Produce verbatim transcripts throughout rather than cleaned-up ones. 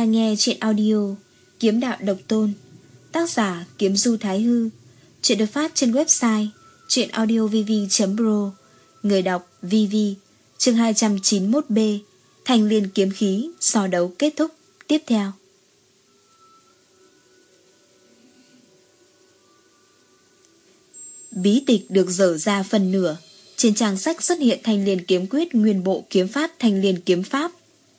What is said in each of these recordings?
đang nghe truyện audio Kiếm Đạo Độc Tôn, tác giả Kiếm Du Thái Hư. Truyện được phát trên website truyệnaudiovv chấm pro. Người đọc vê vê. Chương hai trăm chín mươi mốt B. Thanh Liên kiếm khí, so đấu kết thúc. Tiếp theo. Bí tịch được dở ra phần nửa. Trên trang sách xuất hiện Thanh Liên kiếm quyết, nguyên bộ kiếm pháp Thanh Liên kiếm pháp.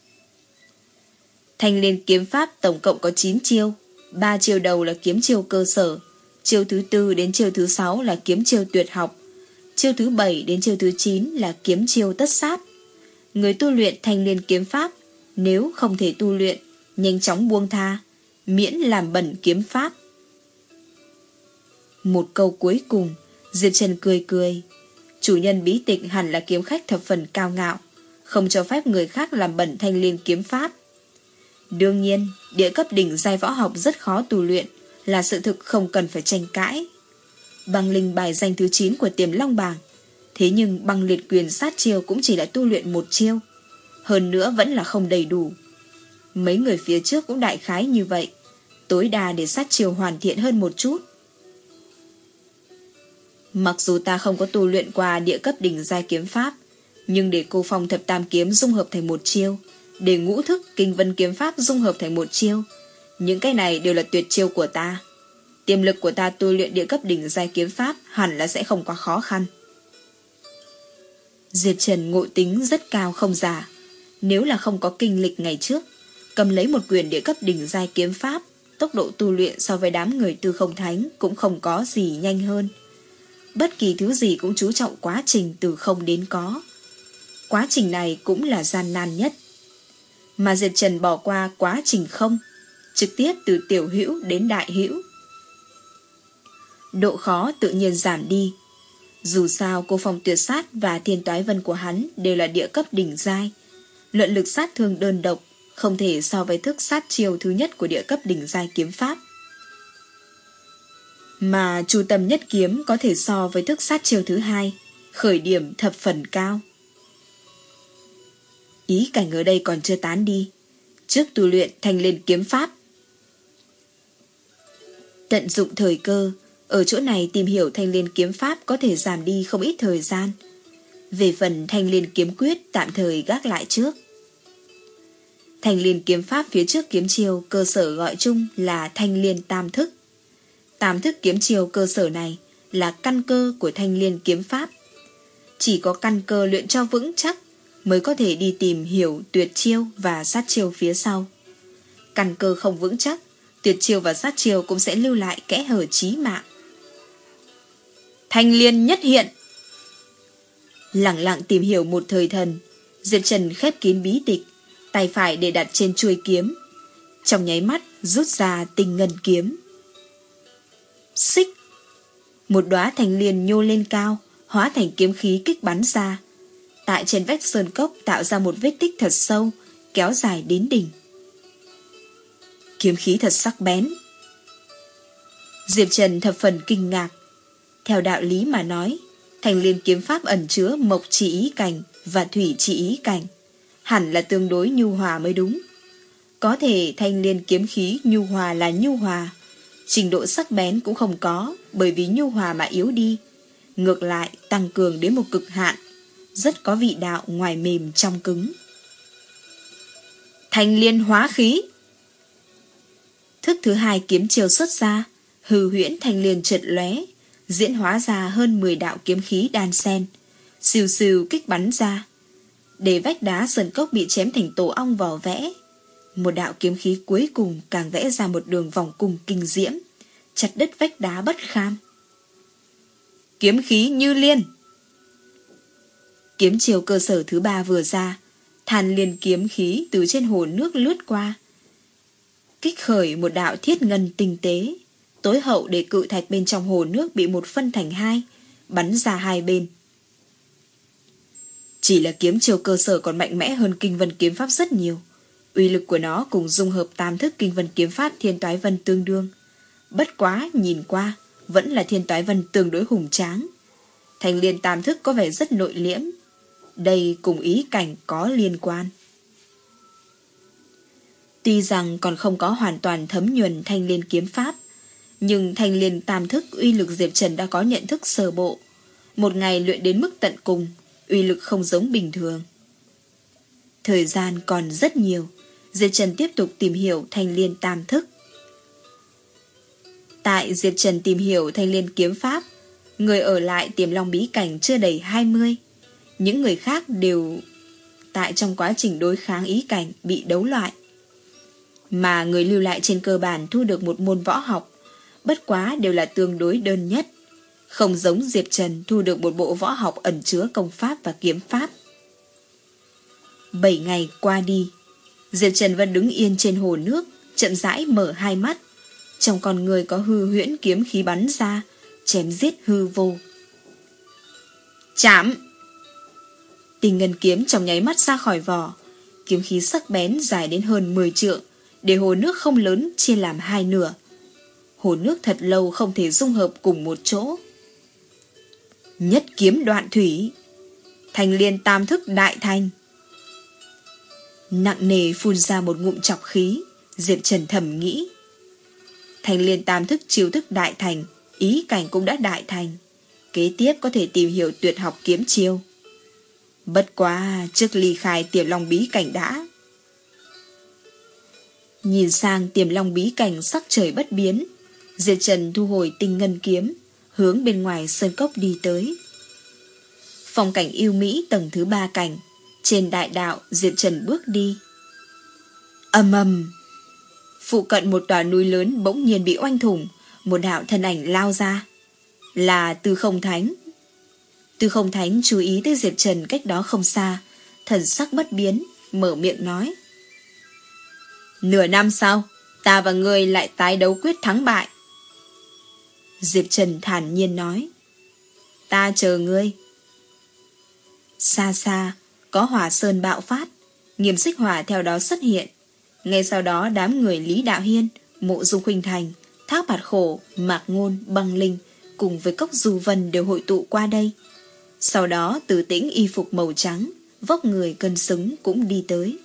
Thanh Liên kiếm pháp tổng cộng có chín chiêu. ba chiêu đầu là kiếm chiêu cơ sở, chiêu thứ tư đến chiêu thứ sáu là kiếm chiêu tuyệt học, chiêu thứ bảy đến chiêu thứ chín là kiếm chiêu tất sát. Người tu luyện Thanh Liên kiếm pháp nếu không thể tu luyện, nhanh chóng buông tha, miễn làm bẩn kiếm pháp. Một câu cuối cùng, Diệp Trần cười cười. Chủ nhân bí tịch hẳn là kiếm khách thập phần cao ngạo, không cho phép người khác làm bẩn Thanh Liên kiếm pháp. Đương nhiên, địa cấp đỉnh giai võ học rất khó tu luyện là sự thực không cần phải tranh cãi. Băng linh bài danh thứ chín của Tiềm Long bảng, thế nhưng băng liệt quyền sát chiêu cũng chỉ là tu luyện một chiêu, hơn nữa vẫn là không đầy đủ. Mấy người phía trước cũng đại khái như vậy, tối đa để sát chiêu hoàn thiện hơn một chút. Mặc dù ta không có tu luyện qua địa cấp đỉnh giai kiếm pháp, nhưng để Cô Phong thập tam kiếm dung hợp thành một chiêu, để ngũ thức kinh vân kiếm pháp dung hợp thành một chiêu, những cái này đều là tuyệt chiêu của ta. Tiềm lực của ta tu luyện địa cấp đỉnh giai kiếm pháp hẳn là sẽ không quá khó khăn. Diệp Trần ngộ tính rất cao không giả. Nếu là không có kinh lịch ngày trước, cầm lấy một quyền địa cấp đỉnh giai kiếm pháp, tốc độ tu luyện so với đám người tư không thánh cũng không có gì nhanh hơn. Bất kỳ thứ gì cũng chú trọng quá trình từ không đến có. Quá trình này cũng là gian nan nhất. Mà Diệp Trần bỏ qua quá trình không, trực tiếp từ tiểu hữu đến đại hữu. Độ khó tự nhiên giảm đi. Dù sao Cô Phong tuyệt sát và thiên toái vân của hắn đều là địa cấp đỉnh giai, luận lực sát thương đơn độc không thể so với thức sát chiêu thứ nhất của địa cấp đỉnh giai kiếm pháp. Mà Chu Tâm Nhất kiếm có thể so với thức sát chiêu thứ hai, khởi điểm thập phần cao. Ý cảnh ở đây còn chưa tán đi. Trước tu luyện Thanh Liên kiếm pháp, tận dụng thời cơ, ở chỗ này tìm hiểu Thanh Liên kiếm pháp có thể giảm đi không ít thời gian. Về phần Thanh Liên kiếm quyết tạm thời gác lại trước. Thanh Liên kiếm pháp phía trước kiếm chiêu cơ sở gọi chung là Thanh Liên tam thức. Tam thức kiếm chiêu cơ sở này là căn cơ của Thanh Liên kiếm pháp. Chỉ có căn cơ luyện cho vững chắc mới có thể đi tìm hiểu tuyệt chiêu và sát chiêu phía sau. Căn cơ không vững chắc, tuyệt chiêu và sát chiêu cũng sẽ lưu lại kẽ hở chí mạng. Thanh Liên nhất hiện. Lặng lặng tìm hiểu một thời thần, Diệp Trần khép kín bí tịch, tay phải để đặt trên chuôi kiếm, trong nháy mắt rút ra tinh ngân kiếm. Xích, một đóa thanh liên nhô lên cao, hóa thành kiếm khí kích bắn ra, tại trên vách sơn cốc tạo ra một vết tích thật sâu, kéo dài đến đỉnh. Kiếm khí thật sắc bén. Diệp Trần thập phần kinh ngạc. Theo đạo lý mà nói, Thanh Liên kiếm pháp ẩn chứa mộc chỉ ý cảnh và thủy chỉ ý cảnh, hẳn là tương đối nhu hòa mới đúng. Có thể Thanh Liên kiếm khí nhu hòa là nhu hòa, trình độ sắc bén cũng không có, bởi vì nhu hòa mà yếu đi, ngược lại tăng cường đến một cực hạn, rất có vị đạo ngoài mềm trong cứng. Thanh Liên hóa khí. Thức thứ hai kiếm chiêu xuất ra, hư huyễn thanh liên chợt lóe, diễn hóa ra hơn mười đạo kiếm khí đan xen, xìu xìu kích bắn ra, để vách đá sơn cốc bị chém thành tổ ong vỏ vẽ. Một đạo kiếm khí cuối cùng càng vẽ ra một đường vòng cung kinh diễm, chặt đứt vách đá bất kham. Kiếm khí như liên. Kiếm chiêu cơ sở thứ ba vừa ra, than liên kiếm khí từ trên hồ nước lướt qua, kích khởi một đạo thiết ngân tinh tế, tối hậu để cự thạch bên trong hồ nước bị một phân thành hai, bắn ra hai bên. Chỉ là kiếm chiêu cơ sở còn mạnh mẽ hơn kinh vân kiếm pháp rất nhiều. Uy lực của nó cùng dung hợp tam thức kinh vân kiếm pháp thiên toái vân tương đương. Bất quá nhìn qua vẫn là thiên toái vân tương đối hùng tráng. Thanh Liên tam thức có vẻ rất nội liễm. Đây cùng ý cảnh có liên quan. Tuy rằng còn không có hoàn toàn thấm nhuần thanh liên kiếm pháp, nhưng thanh liên tam thức uy lực Diệp Trần đã có nhận thức sơ bộ. Một ngày luyện đến mức tận cùng, uy lực không giống bình thường. Thời gian còn rất nhiều, Diệp Trần tiếp tục tìm hiểu thanh liên tam thức. Tại Diệp Trần tìm hiểu thanh liên kiếm pháp, người ở lại Tiềm Long bí cảnh chưa đầy hai mươi. Những người khác đều tại trong quá trình đối kháng ý cảnh bị đấu loại. Mà người lưu lại trên cơ bản thu được một môn võ học, bất quá đều là tương đối đơn nhất, không giống Diệp Trần thu được một bộ võ học ẩn chứa công pháp và kiếm pháp. Bảy ngày qua đi, Diệp Trần vẫn đứng yên trên hồ nước, chậm rãi mở hai mắt. Trong con người có hư huyễn kiếm khí bắn ra, chém giết hư vô. Chạm! Tình ngân kiếm trong nháy mắt ra khỏi vỏ, kiếm khí sắc bén dài đến hơn mười trượng, để hồ nước không lớn chia làm hai nửa. Hồ nước thật lâu không thể dung hợp cùng một chỗ. Nhất kiếm đoạn thủy, thanh liên tam thức đại thành. Nặng nề phun ra một ngụm trọc khí, Diệp Trần thầm nghĩ. Thanh liên tam thức chiêu thức đại thành, ý cảnh cũng đã đại thành. Kế tiếp có thể tìm hiểu tuyệt học kiếm chiêu. Bất quá trước ly khai Tiềm Long bí cảnh đã. Nhìn sang Tiềm Long bí cảnh sắc trời bất biến, Diệp Trần thu hồi tinh ngân kiếm, hướng bên ngoài sơn cốc đi tới. Phong cảnh yêu mỹ tầng thứ ba cảnh, trên đại đạo Diệp Trần bước đi. Ầm ầm, phụ cận một tòa núi lớn bỗng nhiên bị oanh thủng, một đạo thân ảnh lao ra. Là Tư Không Thánh. Tư Không Thánh chú ý tới Diệp Trần cách đó không xa, thần sắc bất biến, mở miệng nói. Nửa năm sau, ta và ngươi lại tái đấu quyết thắng bại. Diệp Trần thản nhiên nói. Ta chờ ngươi. Xa xa, có hỏa sơn bạo phát, Nghiêm Xích Hỏa theo đó xuất hiện. Ngay sau đó đám người Lý Đạo Hiên, Mộ Dung Khuynh Thành, Thác Bạt Khổ, Mạc Ngôn, Băng Linh cùng với Cốc Du Vân đều hội tụ qua đây. Sau đó Từ Tĩnh y phục màu trắng, vóc người cân xứng cũng đi tới.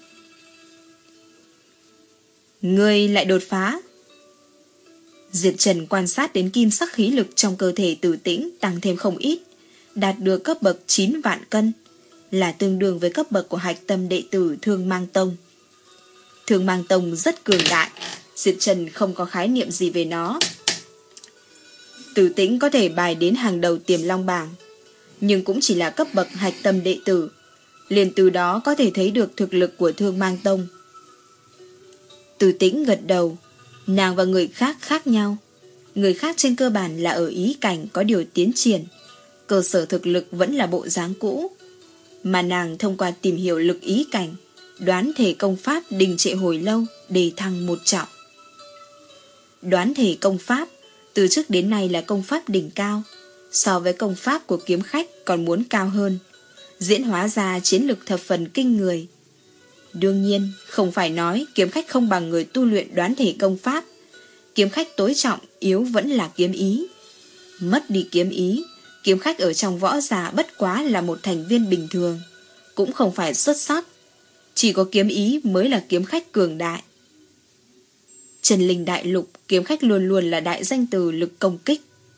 Ngươi lại đột phá. Diệp Trần quan sát đến kim sắc khí lực trong cơ thể Từ Tĩnh tăng thêm không ít, đạt được cấp bậc chín vạn cân, là tương đương với cấp bậc của hạch tâm đệ tử Thương Mang Tông. Thương Mang Tông rất cường đại, Diệp Trần không có khái niệm gì về nó. Từ Tĩnh có thể bài đến hàng đầu Tiềm Long bảng, nhưng cũng chỉ là cấp bậc hạch tâm đệ tử, liền từ đó có thể thấy được thực lực của Thương Mang Tông. Từ Tĩnh gật đầu, nàng và người khác khác nhau. Người khác trên cơ bản là ở ý cảnh có điều tiến triển, cơ sở thực lực vẫn là bộ dáng cũ, mà nàng thông qua tìm hiểu lực ý cảnh, đoán thể công pháp đình trệ hồi lâu để thăng một trọng. Đoán thể công pháp từ trước đến nay là công pháp đỉnh cao, so với công pháp của kiếm khách còn muốn cao hơn, diễn hóa ra chiến lực thập phần kinh người. Đương nhiên, không phải nói kiếm khách không bằng người tu luyện đoán thể công pháp. Kiếm khách tối trọng yếu vẫn là kiếm ý. Mất đi kiếm ý, kiếm khách ở trong võ giả bất quá là một thành viên bình thường, cũng không phải xuất sắc. Chỉ có kiếm ý mới là kiếm khách cường đại. Trần Linh Đại Lục, kiếm khách luôn luôn là đại danh từ lực công kích.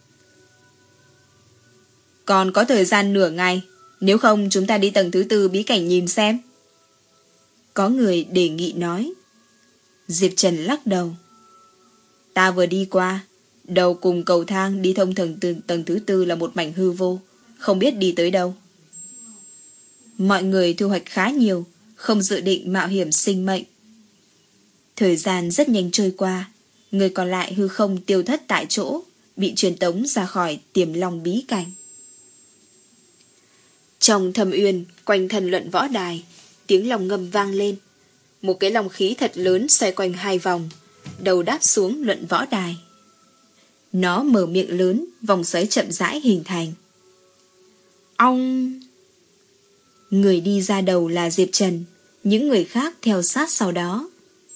Còn có thời gian nửa ngày, nếu không chúng ta đi tầng thứ tư bí cảnh nhìn xem. Có người đề nghị nói. Diệp Trần lắc đầu. Ta vừa đi qua, đầu cùng cầu thang đi thông tầng, từ tầng thứ tư là một mảnh hư vô, không biết đi tới đâu. Mọi người thu hoạch khá nhiều, không dự định mạo hiểm sinh mệnh. Thời gian rất nhanh trôi qua, người còn lại hư không tiêu thất tại chỗ, bị truyền tống ra khỏi Tiềm Long bí cảnh. Trong Thâm Uyên, quanh thần luận võ đài, tiếng lòng ngâm vang lên. Một cái lòng khí thật lớn xoay quanh hai vòng, đầu đáp xuống luận võ đài. Nó mở miệng lớn, vòng xoáy chậm rãi hình thành. Ong! Người đi ra đầu là Diệp Trần, những người khác theo sát sau đó.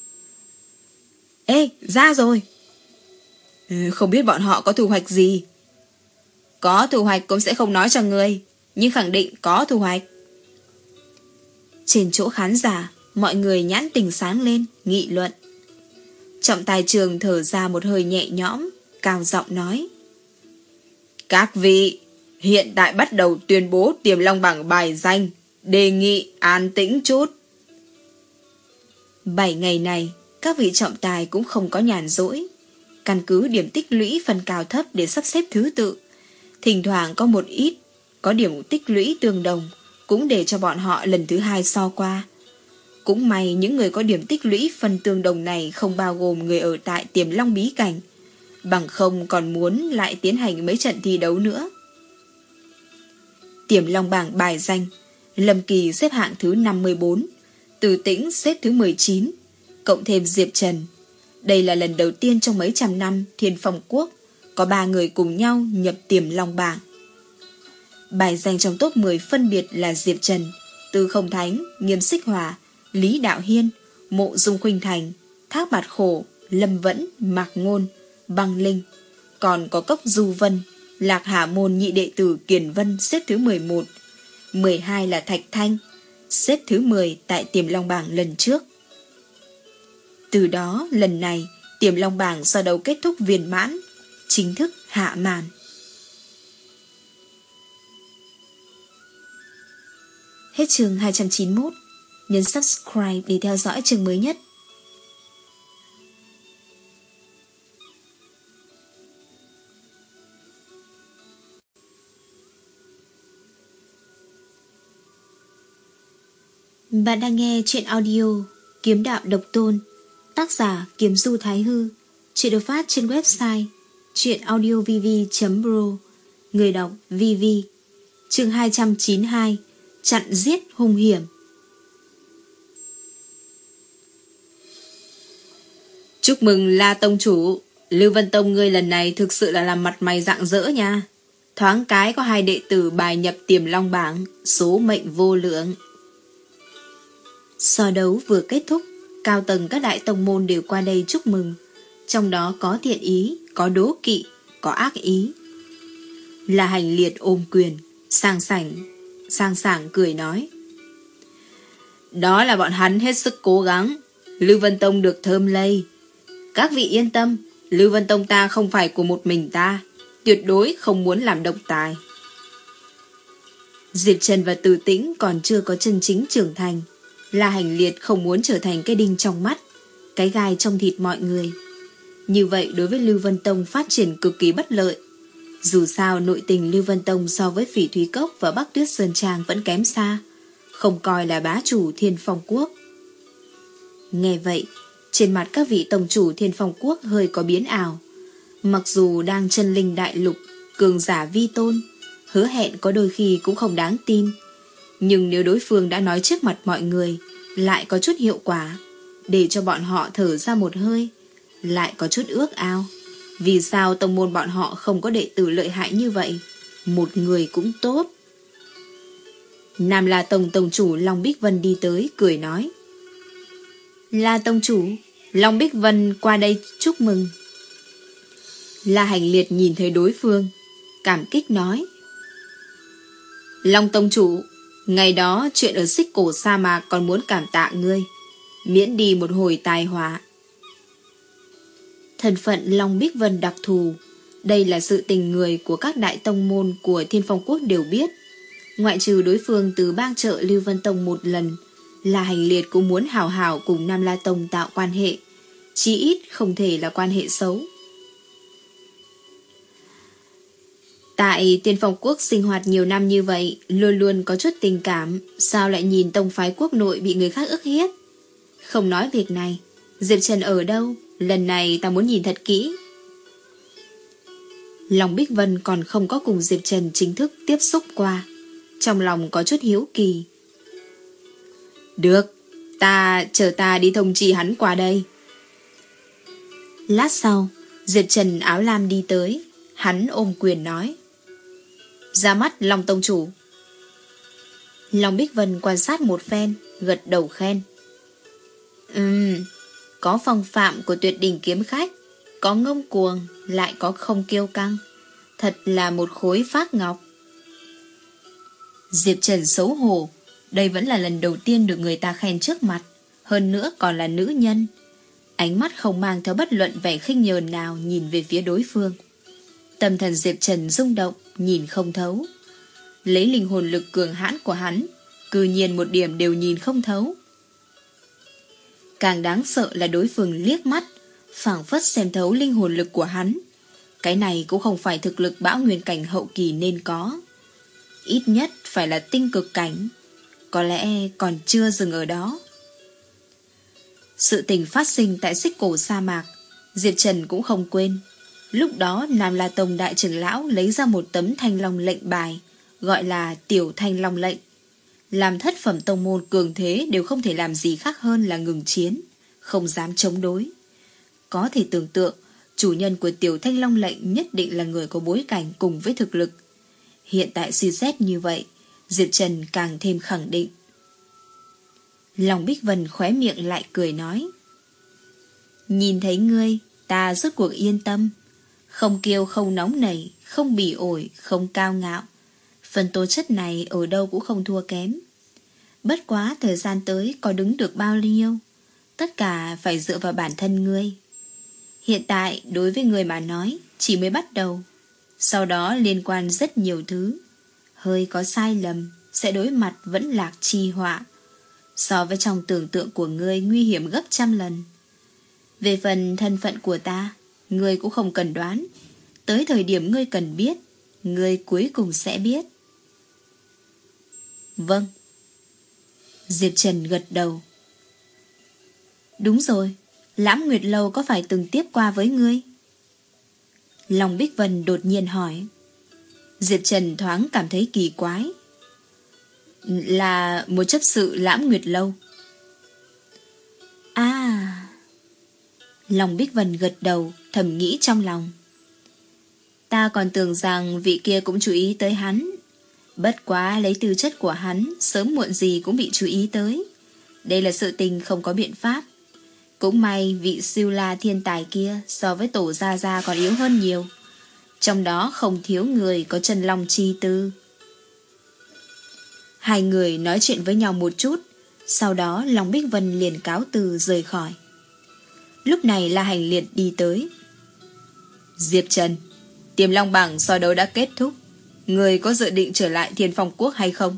Ê, ra rồi! Ừ, không biết bọn họ có thu hoạch gì. Có thu hoạch cũng sẽ không nói cho người, nhưng khẳng định có thu hoạch. Trên chỗ khán giả, mọi người nhãn tình sáng lên, nghị luận. Trọng tài trường thở ra một hơi nhẹ nhõm, cao giọng nói: Các vị, hiện tại bắt đầu tuyên bố Tiềm Long bảng bài danh, đề nghị an tĩnh chút. Bảy ngày này, các vị trọng tài cũng không có nhàn rỗi. Căn cứ điểm tích lũy phần cao thấp để sắp xếp thứ tự. Thỉnh thoảng có một ít, có điểm tích lũy tương đồng, cũng để cho bọn họ lần thứ hai so qua. Cũng may những người có điểm tích lũy phần tương đồng này không bao gồm người ở tại Tiềm Long bí cảnh, bằng không còn muốn lại tiến hành mấy trận thi đấu nữa. Tiềm Long bảng bài danh, Lâm Kỳ xếp hạng thứ năm mươi bốn, Từ Tĩnh xếp thứ mười chín, cộng thêm Diệp Trần. Đây là lần đầu tiên trong mấy trăm năm Thiên Phong Quốc có ba người cùng nhau nhập Tiềm Long bảng. Bài danh trong top mười phân biệt là Diệp Trần, Tư Không Thánh, Nghiêm Xích Hòa, Lý Đạo Hiên, Mộ Dung Khuynh Thành, Thác Bạt Khổ, Lâm Vẫn, Mạc Ngôn, Băng Linh. Còn có Cốc Du Vân, Lạc Hà Môn nhị đệ tử Kiền Vân xếp thứ mười một, mười hai là Thạch Thanh, xếp thứ mười tại Tiềm Long bảng lần trước. Từ đó lần này Tiềm Long bảng do đấu kết thúc viên mãn, chính thức hạ màn. Hết chương hai trăm chín mươi mốt. Nhấn subscribe để theo dõi chương mới nhất. Bạn đang nghe truyện audio Kiếm Đạo Độc Tôn, tác giả Kiếm Du Thái Hư. Truyện được phát trên website truyệnaudiovv chấm pro. Người đọc vê vê. Chương hai trăm chín mươi hai. Chặn giết hung hiểm. Chúc mừng La Tông Chủ, Lưu Vân Tông ngươi lần này thực sự là làm mặt mày rạng rỡ nha. Thoáng cái có hai đệ tử bài nhập Tiềm Long bảng, số mệnh vô lượng. So đấu vừa kết thúc, cao tầng các đại tông môn đều qua đây chúc mừng. Trong đó có thiện ý, có đố kỵ, có ác ý. La Hành Liệt ôm quyền, sang sảng, sang sảng cười nói: Đó là bọn hắn hết sức cố gắng, Lưu Vân Tông được thơm lây. Các vị yên tâm, Lưu Vân Tông ta không phải của một mình ta, tuyệt đối không muốn làm độc tài. Diệp Trần và Từ Tĩnh còn chưa có chân chính trưởng thành. La Hành Liệt không muốn trở thành cái đinh trong mắt, cái gai trong thịt mọi người. Như vậy đối với Lưu Vân Tông phát triển cực kỳ bất lợi. Dù sao nội tình Lưu Vân Tông so với Phỉ Thúy Cốc và Bắc Tuyết Sơn Trang vẫn kém xa, không coi là bá chủ Thiên Phong Quốc. Nghe vậy, trên mặt các vị tông chủ Thiên Phong Quốc hơi có biến ảo. Mặc dù đang chân linh đại lục, cường giả vi tôn, hứa hẹn có đôi khi cũng không đáng tin. Nhưng nếu đối phương đã nói trước mặt mọi người, lại có chút hiệu quả, để cho bọn họ thở ra một hơi, lại có chút ước ao. Vì sao tông môn bọn họ không có đệ tử lợi hại như vậy? Một người cũng tốt. Nam La Tông Tông chủ Long Bích Vân đi tới, cười nói: La Tông chủ, Long Bích Vân qua đây chúc mừng. La Hành Liệt nhìn thấy đối phương, cảm kích nói: Long Tông chủ, ngày đó chuyện ở Xích Cổ sa mạc còn muốn cảm tạ ngươi, miễn đi một hồi tai họa. Thân phận Long Bích Vân đặc thù, đây là sự tình người của các đại tông môn của Thiên Phong Quốc đều biết. Ngoại trừ đối phương từ bang trợ Lưu Vân Tông một lần, La Hành Liệt cũng muốn hào hào cùng Nam La Tông tạo quan hệ, chí ít không thể là quan hệ xấu. Tại Thiên Phong Quốc sinh hoạt nhiều năm như vậy, luôn luôn có chút tình cảm, sao lại nhìn tông phái quốc nội bị người khác ức hiếp? Không nói việc này, Diệp Trần ở đâu? Lần này ta muốn nhìn thật kỹ. Long Bích Vân còn không có cùng Diệp Trần chính thức tiếp xúc qua, trong lòng có chút hiếu kỳ. Được, ta chờ ta đi thông chi hắn qua đây. Lát sau, Diệp Trần áo lam đi tới, hắn ôm quyền nói: Ra mắt Long Tông chủ. Long Bích Vân quan sát một phen, gật đầu khen: Ừm, có phong phạm của tuyệt đỉnh kiếm khách, có ngông cuồng, lại có không kiêu căng, thật là một khối phác ngọc. Diệp Trần xấu hổ, đây vẫn là lần đầu tiên được người ta khen trước mặt, hơn nữa còn là nữ nhân. Ánh mắt không mang theo bất luận vẻ khinh nhờn nào nhìn về phía đối phương. Tâm thần Diệp Trần rung động, nhìn không thấu. Lấy linh hồn lực cường hãn của hắn, cư nhiên một điểm đều nhìn không thấu. Càng đáng sợ là đối phương liếc mắt, phảng phất xem thấu linh hồn lực của hắn. Cái này cũng không phải thực lực bão nguyên cảnh hậu kỳ nên có. Ít nhất phải là tinh cực cảnh. Có lẽ còn chưa dừng ở đó. Sự tình phát sinh tại Xích Cổ sa mạc, Diệp Trần cũng không quên. Lúc đó Nam La Tông đại trưởng lão lấy ra một tấm thanh long lệnh bài, gọi là tiểu thanh long lệnh. Làm thất phẩm tông môn cường thế đều không thể làm gì khác hơn là ngừng chiến, không dám chống đối. Có thể tưởng tượng, chủ nhân của tiểu thanh long lệnh nhất định là người có bối cảnh cùng với thực lực. Hiện tại suy xét như vậy, Diệp Trần càng thêm khẳng định. Lòng Bích Vân khóe miệng lại cười nói: nhìn thấy ngươi, ta rốt cuộc yên tâm. Không kiêu không nóng nảy, không bỉ ổi, không cao ngạo. Phần tố chất này ở đâu cũng không thua kém. Bất quá thời gian tới có đứng được bao nhiêu, tất cả phải dựa vào bản thân ngươi. Hiện tại đối với ngươi mà nói chỉ mới bắt đầu, sau đó liên quan rất nhiều thứ. Hơi có sai lầm sẽ đối mặt vẫn lạc chi họa. So với trong tưởng tượng của ngươi nguy hiểm gấp trăm lần. Về phần thân phận của ta, ngươi cũng không cần đoán. Tới thời điểm ngươi cần biết, ngươi cuối cùng sẽ biết. Vâng. Diệp Trần gật đầu. Đúng rồi, Lãm Nguyệt Lâu có phải từng tiếp qua với ngươi? Lòng Bích Vân đột nhiên hỏi. Diệp Trần thoáng cảm thấy kỳ quái. Là một chấp sự Lãm Nguyệt Lâu. À. Lòng Bích Vân gật đầu, thầm nghĩ trong lòng. Ta còn tưởng rằng vị kia cũng chú ý tới hắn. Bất quá lấy tư chất của hắn, sớm muộn gì cũng bị chú ý tới. Đây là sự tình không có biện pháp. Cũng may vị siêu la thiên tài kia so với tổ gia gia còn yếu hơn nhiều. Trong đó không thiếu người có chân long chi tư. Hai người nói chuyện với nhau một chút, sau đó Long Bích Vân liền cáo từ rời khỏi. Lúc này La Hành Liệt đi tới. Diệp Trần, Tiềm Long bảng so đấu đã kết thúc. Người có dự định trở lại Thiên Phong Quốc hay không?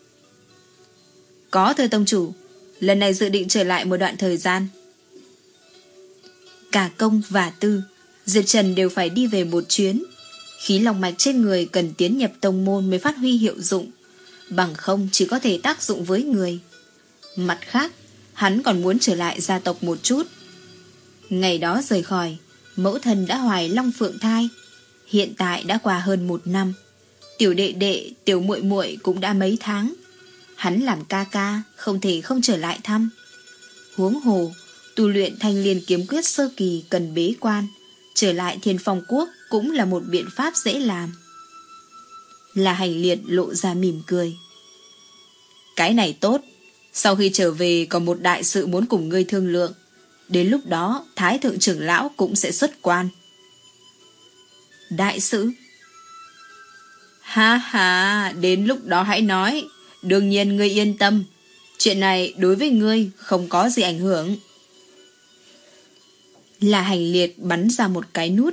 Có thưa tông chủ, lần này dự định trở lại một đoạn thời gian. Cả công và tư, Diệp Trần đều phải đi về một chuyến. Khí long mạch trên người cần tiến nhập tông môn mới phát huy hiệu dụng, bằng không chỉ có thể tác dụng với người. Mặt khác, hắn còn muốn trở lại gia tộc một chút. Ngày đó rời khỏi, mẫu thân đã hoài long phượng thai. Hiện tại đã qua hơn một năm. Tiểu đệ đệ, tiểu muội muội cũng đã mấy tháng. Hắn làm ca ca, không thể không trở lại thăm. Huống hồ, tu luyện thanh liên kiếm quyết sơ kỳ cần bế quan. Trở lại Thiên Phong Quốc cũng là một biện pháp dễ làm. La Hành Liệt lộ ra mỉm cười. Cái này tốt. Sau khi trở về còn một đại sự muốn cùng ngươi thương lượng. Đến lúc đó Thái thượng trưởng lão cũng sẽ xuất quan. Đại sự? Ha ha, đến lúc đó hãy nói. Đương nhiên ngươi yên tâm. Chuyện này đối với ngươi không có gì ảnh hưởng. La Hành Liệt bắn ra một cái nút.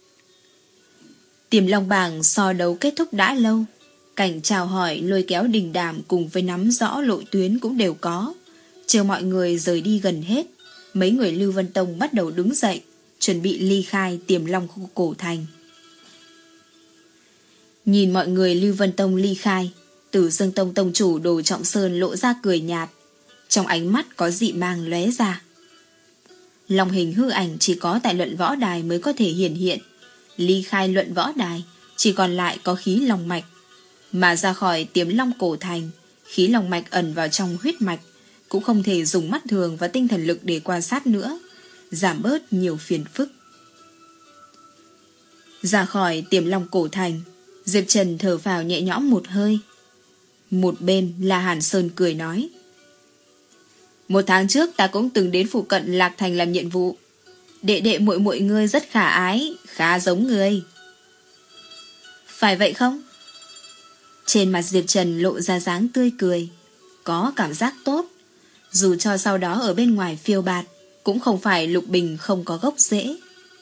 Tiềm Long bảng so đấu kết thúc đã lâu. Cảnh chào hỏi lôi kéo đình đàm cùng với nắm rõ lộ tuyến cũng đều có. Chờ mọi người rời đi gần hết, mấy người Lưu Vân Tông bắt đầu đứng dậy, chuẩn bị ly khai Tiềm Long khu cổ thành. Nhìn mọi người Lưu Vân Tông ly khai, Tử Dương Tông tông chủ Đồ Trọng Sơn lộ ra cười nhạt, trong ánh mắt có dị mang lóe ra. Long hình hư ảnh chỉ có tại luận võ đài mới có thể hiển hiện. Ly khai luận võ đài, chỉ còn lại có khí long mạch. Mà ra khỏi Tiềm Long cổ thành, khí long mạch ẩn vào trong huyết mạch, cũng không thể dùng mắt thường và tinh thần lực để quan sát nữa, giảm bớt nhiều phiền phức. Ra khỏi Tiềm Long cổ thành, Diệp Trần thở phào nhẹ nhõm một hơi. Một bên là Hàn Sơn cười nói. Một tháng trước ta cũng từng đến phụ cận Lạc Thành làm nhiệm vụ. Đệ đệ muội muội ngươi rất khả ái, khá giống ngươi. Phải vậy không? Trên mặt Diệp Trần lộ ra dáng tươi cười, có cảm giác tốt. Dù cho sau đó ở bên ngoài phiêu bạt, cũng không phải lục bình không có gốc rễ.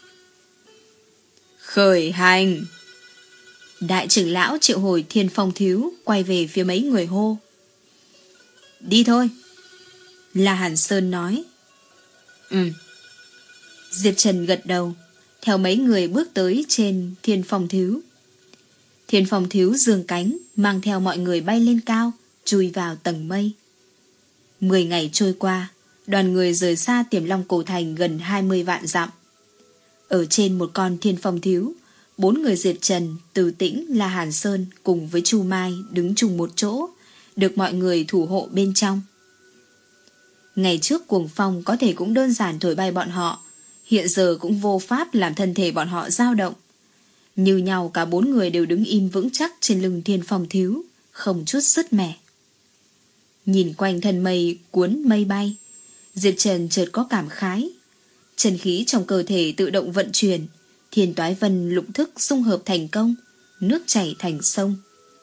Khởi hành! Đại trưởng lão triệu hồi Thiên Phong Thiếu, quay về phía mấy người hô. Đi thôi! La Hàn Sơn nói. Ừ. Diệp Trần gật đầu, theo mấy người bước tới trên Thiên Phong Thiếu. Thiên Phong Thiếu giương cánh, mang theo mọi người bay lên cao, chui vào tầng mây. Mười ngày trôi qua, đoàn người rời xa Tiềm Long Cổ Thành gần hai mươi vạn dặm. Ở trên một con Thiên Phong Thiếu, bốn người Diệp Trần, Từ Tĩnh, La Hàn Sơn cùng với Chu Mai đứng chung một chỗ, được mọi người thủ hộ bên trong. Ngày trước cuồng phong có thể cũng đơn giản thổi bay bọn họ, hiện giờ cũng vô pháp làm thân thể bọn họ dao động. Như nhau cả bốn người đều đứng im vững chắc trên lưng Thiên Phong Thiếu, không chút sứt mẻ. Nhìn quanh thân mây cuốn mây bay, Diệp Trần chợt có cảm khái. Chân khí trong cơ thể tự động vận chuyển, Thiên Toái Vân lục thức dung hợp thành công, nước chảy thành sông.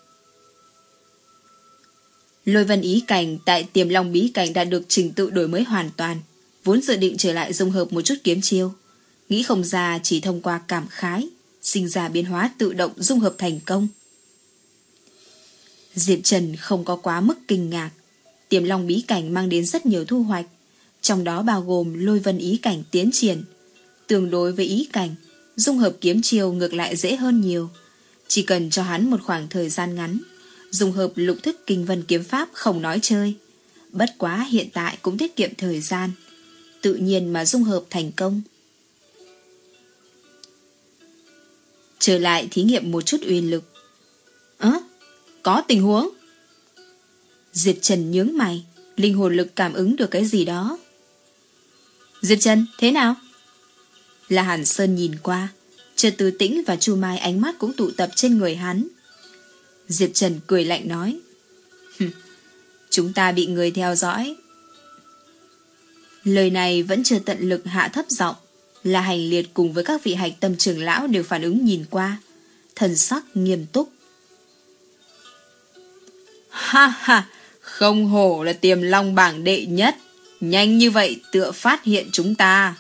Lôi Vân ý cảnh tại Tiềm Long bí cảnh đã được trình tự đổi mới hoàn toàn, vốn dự định trở lại dung hợp một chút kiếm chiêu, nghĩ không ra chỉ thông qua cảm khái, sinh ra biến hóa tự động dung hợp thành công. Diệp Trần không có quá mức kinh ngạc. Tiềm Long bí cảnh mang đến rất nhiều thu hoạch, trong đó bao gồm Lôi Vân ý cảnh tiến triển. Tương đối với ý cảnh, dung hợp kiếm chiêu ngược lại dễ hơn nhiều. Chỉ cần cho hắn một khoảng thời gian ngắn, dung hợp lục thức kinh vân kiếm pháp không nói chơi. Bất quá hiện tại cũng tiết kiệm thời gian, tự nhiên mà dung hợp thành công. Trở lại thí nghiệm một chút uy lực. Ơ, à, có tình huống. Diệp Trần nhướng mày, linh hồn lực cảm ứng được cái gì đó. Diệp Trần, thế nào? La Hàn Sơn nhìn qua, chợt Từ Tĩnh và Chu Mai ánh mắt cũng tụ tập trên người hắn. Diệp Trần cười lạnh nói. Chúng ta bị người theo dõi. Lời này vẫn chưa tận lực hạ thấp giọng. La Hành Liệt cùng với các vị hạch tâm trưởng lão đều phản ứng nhìn qua, thần sắc nghiêm túc. Ha ha, không hổ là Tiềm Long bảng đệ nhất, nhanh như vậy tựa phát hiện chúng ta.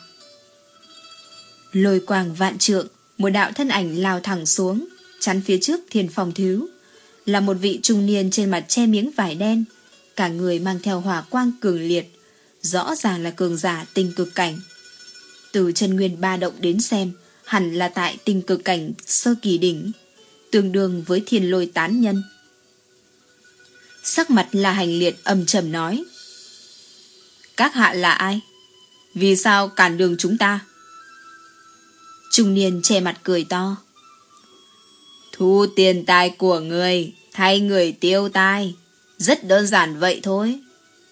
Lôi quang vạn trượng, một đạo thân ảnh lao thẳng xuống, chắn phía trước Thiên Phong Thiếu, là một vị trung niên trên mặt che miếng vải đen, cả người mang theo hỏa quang cường liệt, rõ ràng là cường giả tinh cực cảnh. Từ chân nguyên ba động đến xem, hẳn là tại tinh cực cảnh sơ kỳ đỉnh, tương đương với Thiên Lôi tán nhân. Sắc mặt La Hành Liệt âm trầm nói. Các hạ là ai? Vì sao cản đường chúng ta? Trung niên che mặt cười to. Thu tiền tài của người, thay người tiêu tai. Rất đơn giản vậy thôi.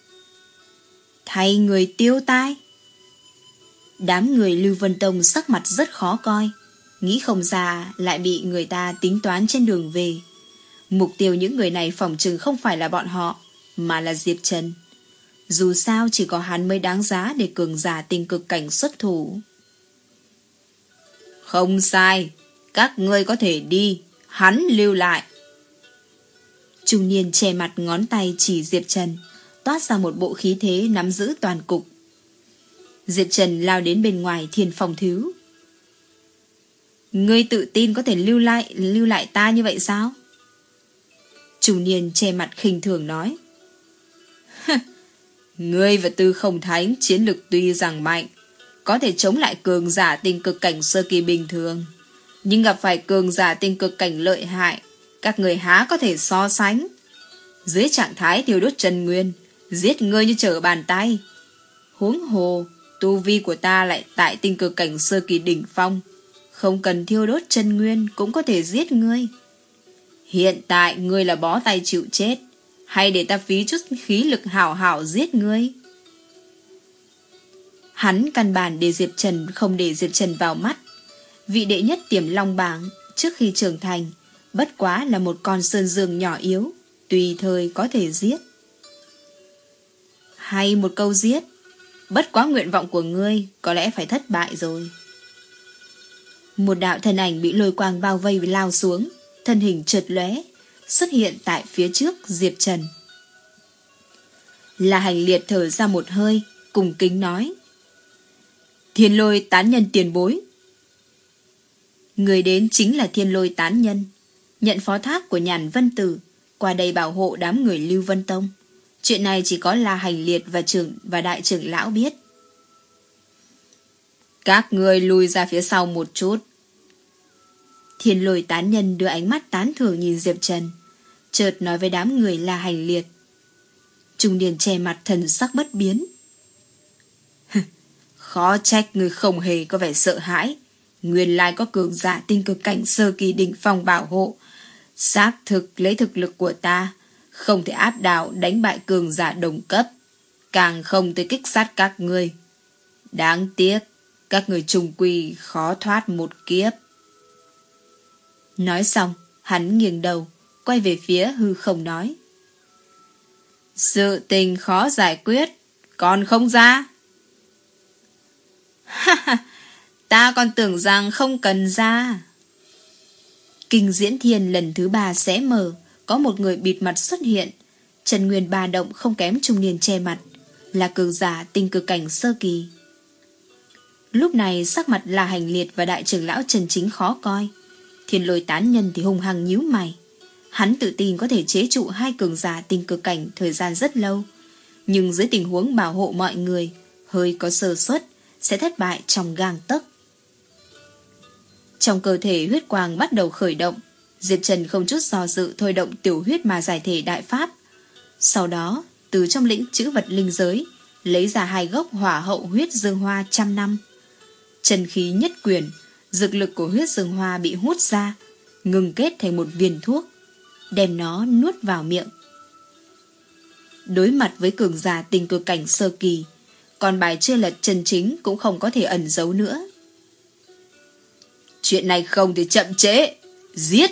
Thay người tiêu tai? Đám người Lưu Vân Tông sắc mặt rất khó coi, nghĩ không ra lại bị người ta tính toán trên đường về. Mục tiêu những người này phỏng chừng không phải là bọn họ, mà là Diệp Trần. Dù sao chỉ có hắn mới đáng giá để cường giả tinh cực cảnh xuất thủ. Không sai, các ngươi có thể đi, hắn lưu lại. Trung niên che mặt ngón tay chỉ Diệp Trần, toát ra một bộ khí thế nắm giữ toàn cục. Diệp Trần lao đến bên ngoài Thiên Phong Thiếu. Ngươi tự tin có thể lưu lại lưu lại ta như vậy sao? Trung niên che mặt khinh thường nói. Ngươi và Tư Không Thánh chiến lực tuy rằng mạnh, có thể chống lại cường giả tinh cực cảnh sơ kỳ bình thường, nhưng gặp phải cường giả tinh cực cảnh lợi hại, các người há có thể so sánh. Dưới trạng thái thiêu đốt chân nguyên, giết ngươi như trở bàn tay. Huống hồ, tu vi của ta lại tại tinh cực cảnh sơ kỳ đỉnh phong, không cần thiêu đốt chân nguyên cũng có thể giết ngươi. Hiện tại ngươi là bó tay chịu chết, hay để ta phí chút khí lực hảo hảo giết ngươi? Hắn căn bản để Diệp Trần không để Diệp Trần vào mắt. Vị đệ nhất Tiềm Long bảng trước khi trưởng thành bất quá là một con sơn dương nhỏ yếu, tùy thời có thể giết. Hay một câu giết, bất quá nguyện vọng của ngươi có lẽ phải thất bại rồi. Một đạo thân ảnh bị lôi quang bao vây lao xuống, thân hình chợt lóe, xuất hiện tại phía trước Diệp Trần. La Hành Liệt thở ra một hơi, cùng kính nói: Thiên Lôi tán nhân tiền bối. Người đến chính là Thiên Lôi tán nhân, nhận phó thác của Nhàn Vân Tử, qua đây bảo hộ đám người Lưu Vân Tông. Chuyện này chỉ có La Hành Liệt và trưởng và đại trưởng lão biết. Các người lùi ra phía sau một chút. Thiên Lôi tán nhân đưa ánh mắt tán thưởng nhìn Diệp Trần, chợt nói với đám người La Hành Liệt. Trung niên che mặt thần sắc bất biến. Khó trách người không hề có vẻ sợ hãi. Nguyên lai có cường giả tinh cực cảnh sơ kỳ đỉnh phong bảo hộ. Xác thực lấy thực lực của ta, không thể áp đảo đánh bại cường giả đồng cấp, càng không thể kích sát các ngươi. Đáng tiếc, các người trùng quy khó thoát một kiếp. Nói xong, hắn nghiêng đầu, quay về phía hư không nói. Sự tình khó giải quyết, còn không ra. Ha ha, ta còn tưởng rằng không cần ra. Kinh diễn thiên lần thứ ba xé mở, có một người bịt mặt xuất hiện. Trần Nguyên ba động không kém trung niên che mặt, là cường giả tinh cực cảnh sơ kỳ. Lúc này sắc mặt La Hành Liệt và đại trưởng lão Trần Chính khó coi. Thiên Lôi tán nhân thì hung hăng nhíu mày. Hắn tự tin có thể chế trụ hai cường giả tinh cực cảnh thời gian rất lâu, nhưng dưới tình huống bảo hộ mọi người, hơi có sơ suất sẽ thất bại trong gang tấc. Trong cơ thể huyết quang bắt đầu khởi động, Diệp Trần không chút do dự thôi động tiểu huyết mà giải thể đại pháp. Sau đó, từ trong lĩnh chữ vật linh giới, lấy ra hai gốc hỏa hậu huyết dương hoa trăm năm. Chân khí nhất quyền, dược lực của huyết dương hoa bị hút ra, ngừng kết thành một viên thuốc, đem nó nuốt vào miệng. Đối mặt với cường giả tinh cực cảnh sơ kỳ, còn bài chưa lật chân chính cũng không có thể ẩn giấu nữa. Chuyện này không thể chậm trễ, giết!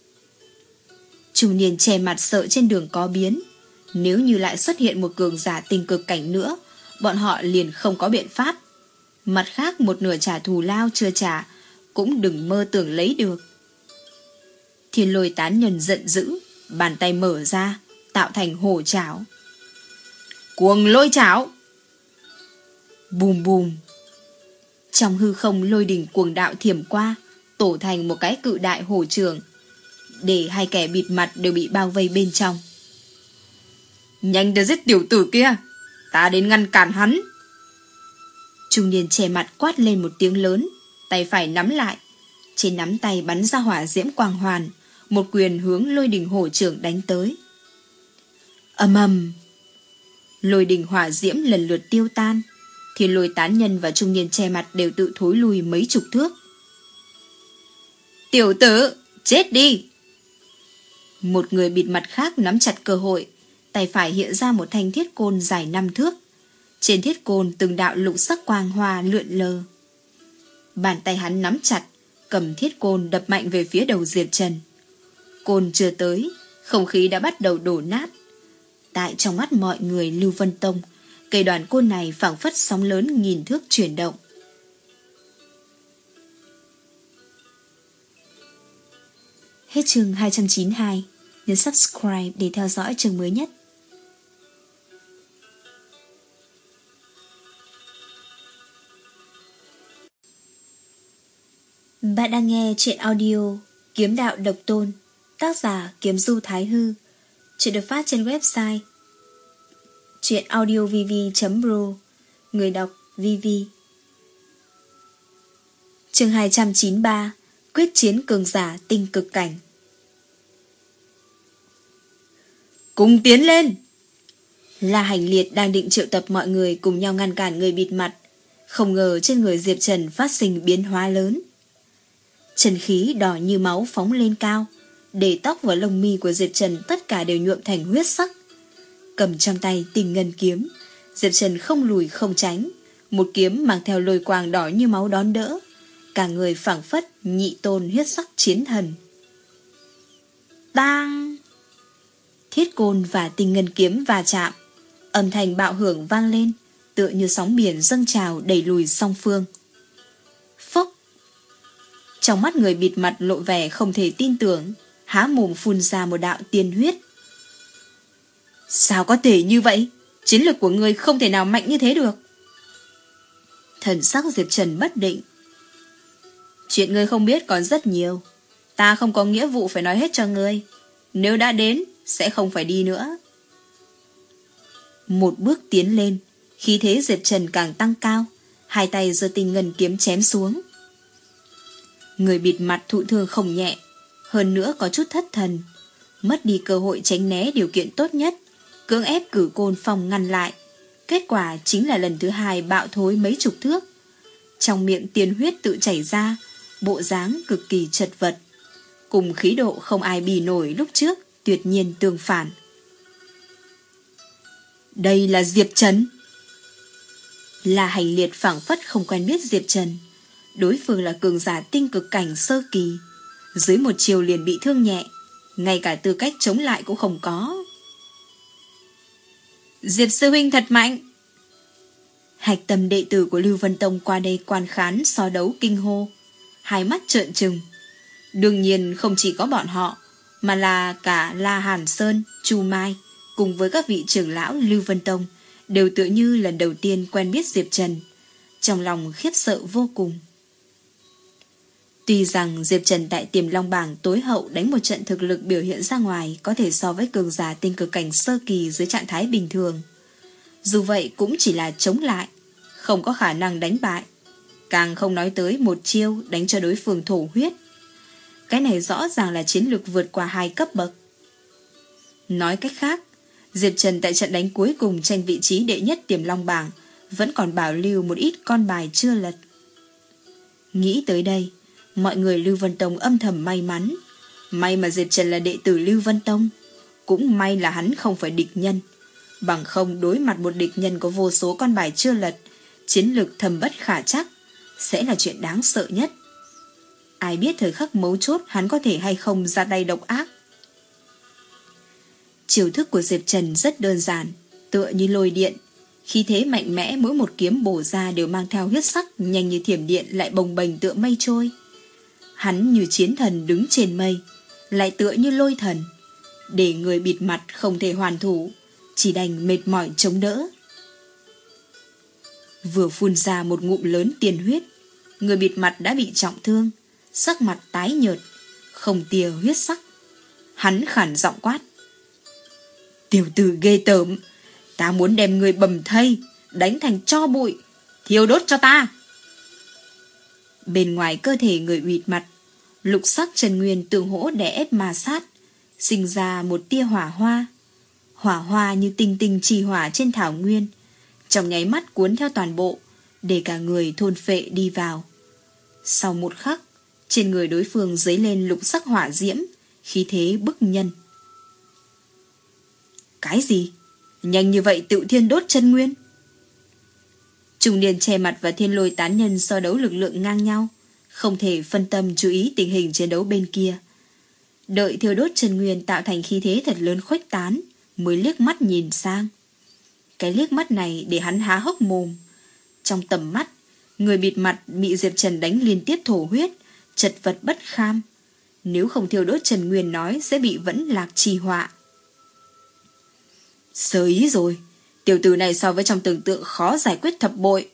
Trung niên che mặt sợ trên đường có biến. Nếu như lại xuất hiện một cường giả tinh cực cảnh nữa, bọn họ liền không có biện pháp. Mặt khác một nửa trả thù lao chưa trả, cũng đừng mơ tưởng lấy được. Thiên Lôi tán nhân giận dữ, bàn tay mở ra, tạo thành hổ chảo. Cuồng lôi chảo! Bùm bùm! Trong hư không lôi đỉnh cuồng đạo thiểm qua, tổ thành một cái cự đại hổ trường, để hai kẻ bịt mặt đều bị bao vây bên trong. Nhanh đưa giết tiểu tử kia, ta đến ngăn cản hắn. Trung niên che mặt quát lên một tiếng lớn, tay phải nắm lại, trên nắm tay bắn ra hỏa diễm quang hoàn, một quyền hướng lôi đình hổ trưởng đánh tới. Ầm ầm, lôi đình hỏa diễm lần lượt tiêu tan. Thiên Lôi tán nhân và trung niên che mặt đều tự thối lùi mấy chục thước. Tiểu tử, chết đi! Một người bịt mặt khác nắm chặt cơ hội, tay phải hiện ra một thanh thiết côn dài năm thước. Trên thiết côn từng đạo lục sắc quang hoa lượn lờ. Bàn tay hắn nắm chặt, cầm thiết côn đập mạnh về phía đầu Diệp Trần. Côn chưa tới, không khí đã bắt đầu đổ nát. Tại trong mắt mọi người Lưu Vân Tông, cây đoàn côn này phảng phất sóng lớn nghìn thước chuyển động. Hết chương hai trăm chín mươi hai. Nhấn subscribe để theo dõi chương mới nhất. Bạn đang nghe chuyện audio Kiếm Đạo Độc Tôn, tác giả Kiếm Du Thái Hư. Chuyện được phát trên website chuyenaudiovv chấm pro. Người đọc vv. Chương hai trăm chín mươi ba. Quyết chiến cường giả tinh cực cảnh. Cùng tiến lên! La Hành Liệt đang định triệu tập mọi người cùng nhau ngăn cản người bịt mặt, không ngờ trên người Diệp Trần phát sinh biến hóa lớn. Chân khí đỏ như máu phóng lên cao, để tóc và lông mi của Diệp Trần tất cả đều nhuộm thành huyết sắc. Cầm trong tay Tình Ngân kiếm, Diệp Trần không lùi không tránh, một kiếm mang theo lôi quang đỏ như máu đón đỡ, cả người phảng phất nhị tôn huyết sắc chiến thần. Tang! Thiết côn và Tình Ngân kiếm va chạm, âm thanh bạo hưởng vang lên, tựa như sóng biển dâng trào đẩy lùi song phương. Phốc! Trong mắt người bịt mặt lộ vẻ không thể tin tưởng, há mồm phun ra một đạo tiên huyết. Sao có thể như vậy? Chiến lược của ngươi không thể nào mạnh như thế được. Thần sắc Diệp Trần bất định. Chuyện ngươi không biết còn rất nhiều. Ta không có nghĩa vụ phải nói hết cho ngươi. Nếu đã đến, sẽ không phải đi nữa. Một bước tiến lên, khí thế Diệp Trần càng tăng cao, hai tay giơ tinh ngân kiếm chém xuống. Người bịt mặt thụ thương không nhẹ, hơn nữa có chút thất thần, mất đi cơ hội tránh né điều kiện tốt nhất, cưỡng ép cử côn phong ngăn lại. Kết quả chính là lần thứ hai bạo thối mấy chục thước. Trong miệng tiên huyết tự chảy ra, bộ dáng cực kỳ chật vật, cùng khí độ không ai bì nổi lúc trước tuyệt nhiên tương phản. Đây là Diệp Trần. La Hành Liệt phảng phất không quen biết Diệp Trần. Đối phương là cường giả tinh cực cảnh sơ kỳ, dưới một chiều liền bị thương nhẹ, ngay cả tư cách chống lại cũng không có. Diệp sư huynh thật mạnh. Hạch tâm đệ tử của Lưu Vân Tông qua đây quan khán so đấu kinh hô, hai mắt trợn trừng. Đương nhiên không chỉ có bọn họ, mà là cả La Hàn Sơn, Chu Mai cùng với các vị trưởng lão Lưu Vân Tông đều tựa như lần đầu tiên quen biết Diệp Trần, trong lòng khiếp sợ vô cùng. Tuy rằng Diệp Trần tại Tiềm Long bảng tối hậu đánh một trận thực lực biểu hiện ra ngoài có thể so với cường giả tinh cực cảnh sơ kỳ dưới trạng thái bình thường, dù vậy cũng chỉ là chống lại, không có khả năng đánh bại, càng không nói tới một chiêu đánh cho đối phương thổ huyết. Cái này rõ ràng là chiến lược vượt qua hai cấp bậc. Nói cách khác, Diệp Trần tại trận đánh cuối cùng tranh vị trí đệ nhất Tiềm Long bảng vẫn còn bảo lưu một ít con bài chưa lật. Nghĩ tới đây, mọi người Lưu Vân Tông âm thầm may mắn. May mà Diệp Trần là đệ tử Lưu Vân Tông, cũng may là hắn không phải địch nhân. Bằng không đối mặt một địch nhân có vô số con bài chưa lật, chiến lược thầm bất khả trắc, sẽ là chuyện đáng sợ nhất. Ai biết thời khắc mấu chốt hắn có thể hay không ra tay độc ác. Chiêu thức của Diệp Trần rất đơn giản, tựa như lôi điện, khí thế mạnh mẽ, mỗi một kiếm bổ ra đều mang theo huyết sắc, nhanh như thiểm điện lại bồng bềnh tựa mây trôi. Hắn như chiến thần đứng trên mây, lại tựa như lôi thần, để người bịt mặt không thể hoàn thủ, chỉ đành mệt mỏi chống đỡ. Vừa phun ra một ngụm lớn tiền huyết, người bịt mặt đã bị trọng thương, sắc mặt tái nhợt, không tia huyết sắc. Hắn khản giọng quát: Tiểu tử ghê tởm, ta muốn đem người bầm thây, đánh thành tro bụi, thiêu đốt cho ta. Bên ngoài cơ thể người bịt mặt, lục sắc chân nguyên tương hỗ đè ép ma sát, sinh ra một tia hỏa hoa. Hỏa hoa như tinh tinh trì hỏa trên thảo nguyên, trong nháy mắt cuốn theo toàn bộ, để cả người thôn phệ đi vào. Sau một khắc, trên người đối phương dấy lên lục sắc hỏa diễm, khí thế bức nhân. Cái gì? Nhanh như vậy tự thiên đốt chân nguyên? Trung niên che mặt và thiên lôi tán nhân so đấu lực lượng ngang nhau, không thể phân tâm chú ý tình hình chiến đấu bên kia. Đợi thiêu đốt chân nguyên tạo thành khí thế thật lớn khuếch tán, mới liếc mắt nhìn sang. Cái liếc mắt này để hắn há hốc mồm. Trong tầm mắt, người bịt mặt bị Diệp Trần đánh liên tiếp thổ huyết, chật vật bất kham. Nếu không thiêu đốt chân nguyên nói sẽ bị vẫn lạc trì họa. Sơ ý rồi, tiểu tử này so với trong tưởng tượng khó giải quyết thập bội.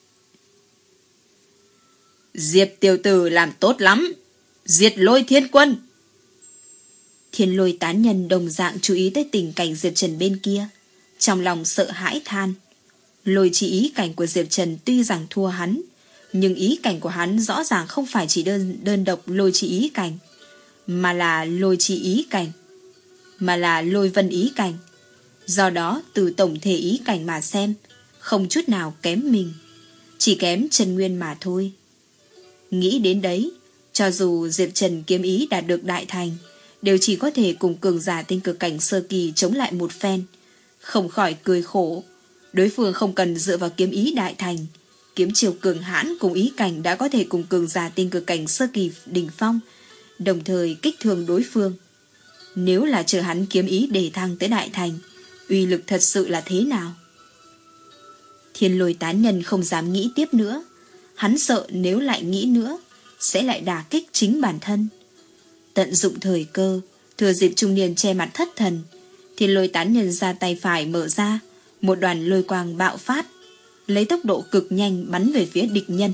Diệp tiểu tử làm tốt lắm, diệt lôi thiên quân. Thiên lôi tán nhân đồng dạng chú ý tới tình cảnh Diệp Trần bên kia, trong lòng sợ hãi than. Lôi chi ý cảnh của Diệp Trần tuy rằng thua hắn, nhưng ý cảnh của hắn rõ ràng không phải chỉ đơn, đơn độc lôi chi ý cảnh, mà là lôi chi ý cảnh, mà là lôi vân ý cảnh. Do đó từ tổng thể ý cảnh mà xem, không chút nào kém mình, chỉ kém chân nguyên mà thôi. Nghĩ đến đấy, cho dù Diệp Trần kiếm ý đạt được đại thành, đều chỉ có thể cùng cường giả tinh cực cảnh sơ kỳ chống lại một phen, không khỏi cười khổ. Đối phương không cần dựa vào kiếm ý đại thành, kiếm chiều cường hãn cùng ý cảnh đã có thể cùng cường giả tinh cực cảnh sơ kỳ đỉnh phong, đồng thời kích thương đối phương. Nếu là chờ hắn kiếm ý đề thăng tới đại thành, uy lực thật sự là thế nào? Thiên lôi tán nhân không dám nghĩ tiếp nữa. Hắn sợ nếu lại nghĩ nữa sẽ lại đả kích chính bản thân. Tận dụng thời cơ, thừa dịp trung niên che mặt thất thần, thiên lôi tán nhân ra tay phải mở ra, Một đoàn lôi quang bạo phát, lấy tốc độ cực nhanh bắn về phía địch nhân.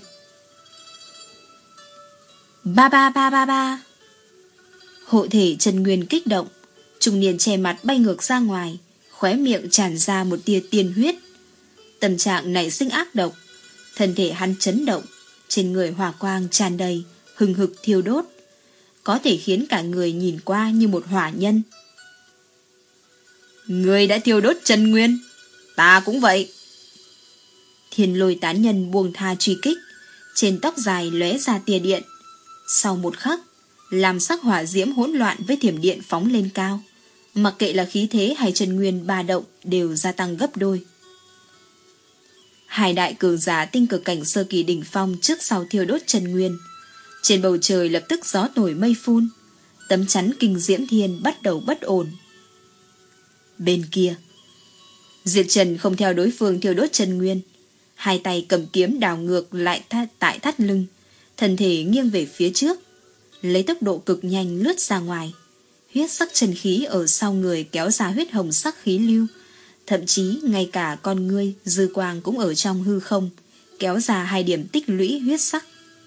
Ba ba ba ba ba. Hộ thể Trần Nguyên kích động, trung niên che mặt bay ngược ra ngoài, khóe miệng tràn ra một tia tiên huyết. Tâm trạng nảy sinh ác độc, thân thể hắn chấn động, trên người hỏa quang tràn đầy, hừng hực thiêu đốt, có thể khiến cả người nhìn qua như một hỏa nhân. Người đã thiêu đốt Trần Nguyên, ta cũng vậy. Thiên Lôi tán nhân buông tha truy kích, trên tóc dài lóe ra tia điện. Sau một khắc, làm sắc hỏa diễm hỗn loạn với thiểm điện phóng lên cao, mặc kệ là khí thế hay Trần Nguyên ba động đều gia tăng gấp đôi. Hai đại cường giả tinh cực cảnh sơ kỳ đỉnh phong trước sau thiêu đốt Trần Nguyên. Trên bầu trời lập tức gió nổi mây phun, tấm chắn kinh diễm thiên bắt đầu bất ổn. Bên kia, Diệp Trần không theo đối phương thiêu đốt Trần Nguyên, hai tay cầm kiếm đảo ngược lại th- tại thắt lưng, thân thể nghiêng về phía trước, lấy tốc độ cực nhanh lướt ra ngoài. Huyết sắc chân khí ở sau người kéo ra huyết hồng sắc khí lưu, thậm chí ngay cả con ngươi dư quang cũng ở trong hư không, kéo ra hai điểm tích lũy huyết sắc.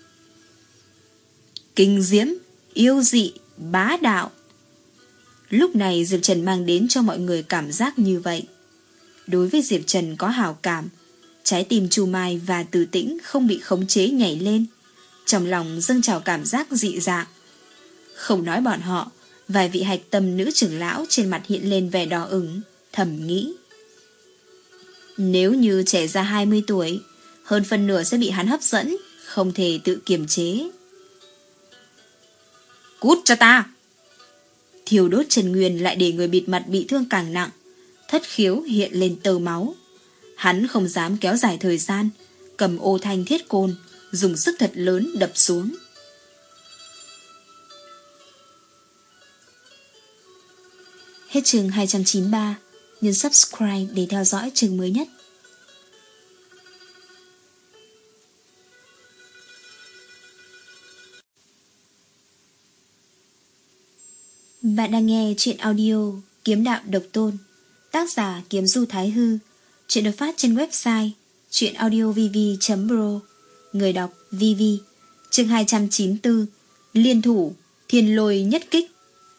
Kinh diễm, yêu dị, bá đạo. Lúc này Diệp Trần mang đến cho mọi người cảm giác như vậy. Đối với Diệp Trần có hảo cảm, trái tim Chu Mai và Từ Tĩnh không bị khống chế nhảy lên, trong lòng dâng trào cảm giác dị dạng. Không nói bọn họ, vài vị hạch tâm nữ trưởng lão trên mặt hiện lên vẻ đỏ ửng, thầm nghĩ. Nếu như trẻ ra hai mươi tuổi, hơn phân nửa sẽ bị hắn hấp dẫn, không thể tự kiềm chế. Cút cho ta! Thiêu đốt Trần Nguyên lại để người bịt mặt bị thương càng nặng, thất khiếu hiện lên tơ máu. Hắn không dám kéo dài thời gian, cầm ô thanh thiết côn, dùng sức thật lớn đập xuống. Hết chương hai trăm chín mươi ba, nhấn subscribe để theo dõi chương mới nhất. Bạn đang nghe truyện audio Kiếm Đạo Độc Tôn, tác giả Kiếm Du Thái Hư, truyện được phát trên website truyệnaudiovv chấm pro, người đọc vê vê. Chương hai trăm chín mươi tư, liên thủ Thiên Lôi nhất kích.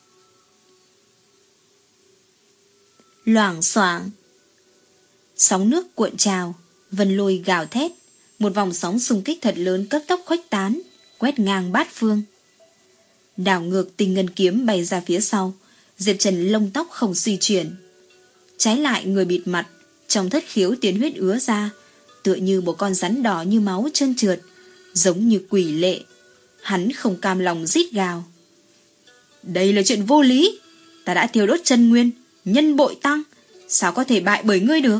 Loảng xoảng, sóng nước cuộn trào, vân lôi gào thét, một vòng sóng xung kích thật lớn cấp tốc khuếch tán, quét ngang bát phương. Đảo ngược Tinh Ngân kiếm bay ra phía sau, Diệp Trần lông tóc không suy chuyển. Trái lại người bịt mặt, trong thất khiếu tiến huyết ứa ra, tựa như một con rắn đỏ như máu trơn trượt, giống như quỷ lệ. Hắn không cam lòng rít gào. Đây là chuyện vô lý, ta đã thiêu đốt Trần Nguyên, nhân bội tăng, sao có thể bại bởi ngươi được?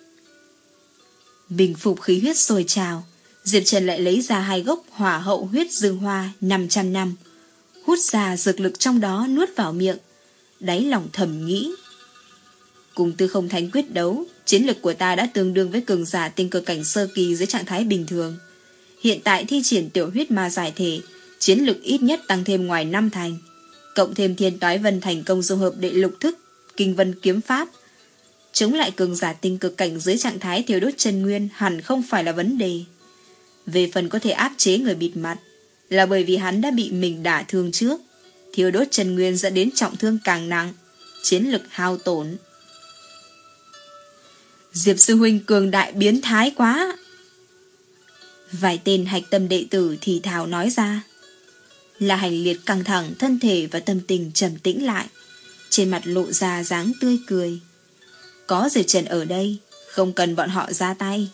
Bình phục khí huyết sôi trào, Diệp Trần lại lấy ra hai gốc hỏa hậu huyết dương hoa năm trăm năm, hút ra dược lực trong đó nuốt vào miệng, đáy lòng thầm nghĩ. Cùng Tư Không Thánh quyết đấu, chiến lực của ta đã tương đương với cường giả tinh cơ cảnh sơ kỳ dưới trạng thái bình thường. Hiện tại thi triển tiểu huyết ma giải thể, chiến lực ít nhất tăng thêm ngoài năm thành, cộng thêm Thiên Toái Vân thành công dung hợp đệ lục thức Kinh Vân kiếm pháp, chống lại cường giả tinh cực cảnh dưới trạng thái thiêu đốt Trần Nguyên hẳn không phải là vấn đề. Về phần có thể áp chế người bịt mặt, là bởi vì hắn đã bị mình đả thương trước, thiêu đốt Trần Nguyên dẫn đến trọng thương càng nặng, chiến lực hao tổn. Diệp sư huynh cường đại biến thái quá. Vài tên hạch tâm đệ tử thì thào nói ra. Là Hành Liệt căng thẳng thân thể và tâm tình trầm tĩnh lại, trên mặt lộ ra dáng tươi cười. Có Diệp Trần ở đây, không cần bọn họ ra tay.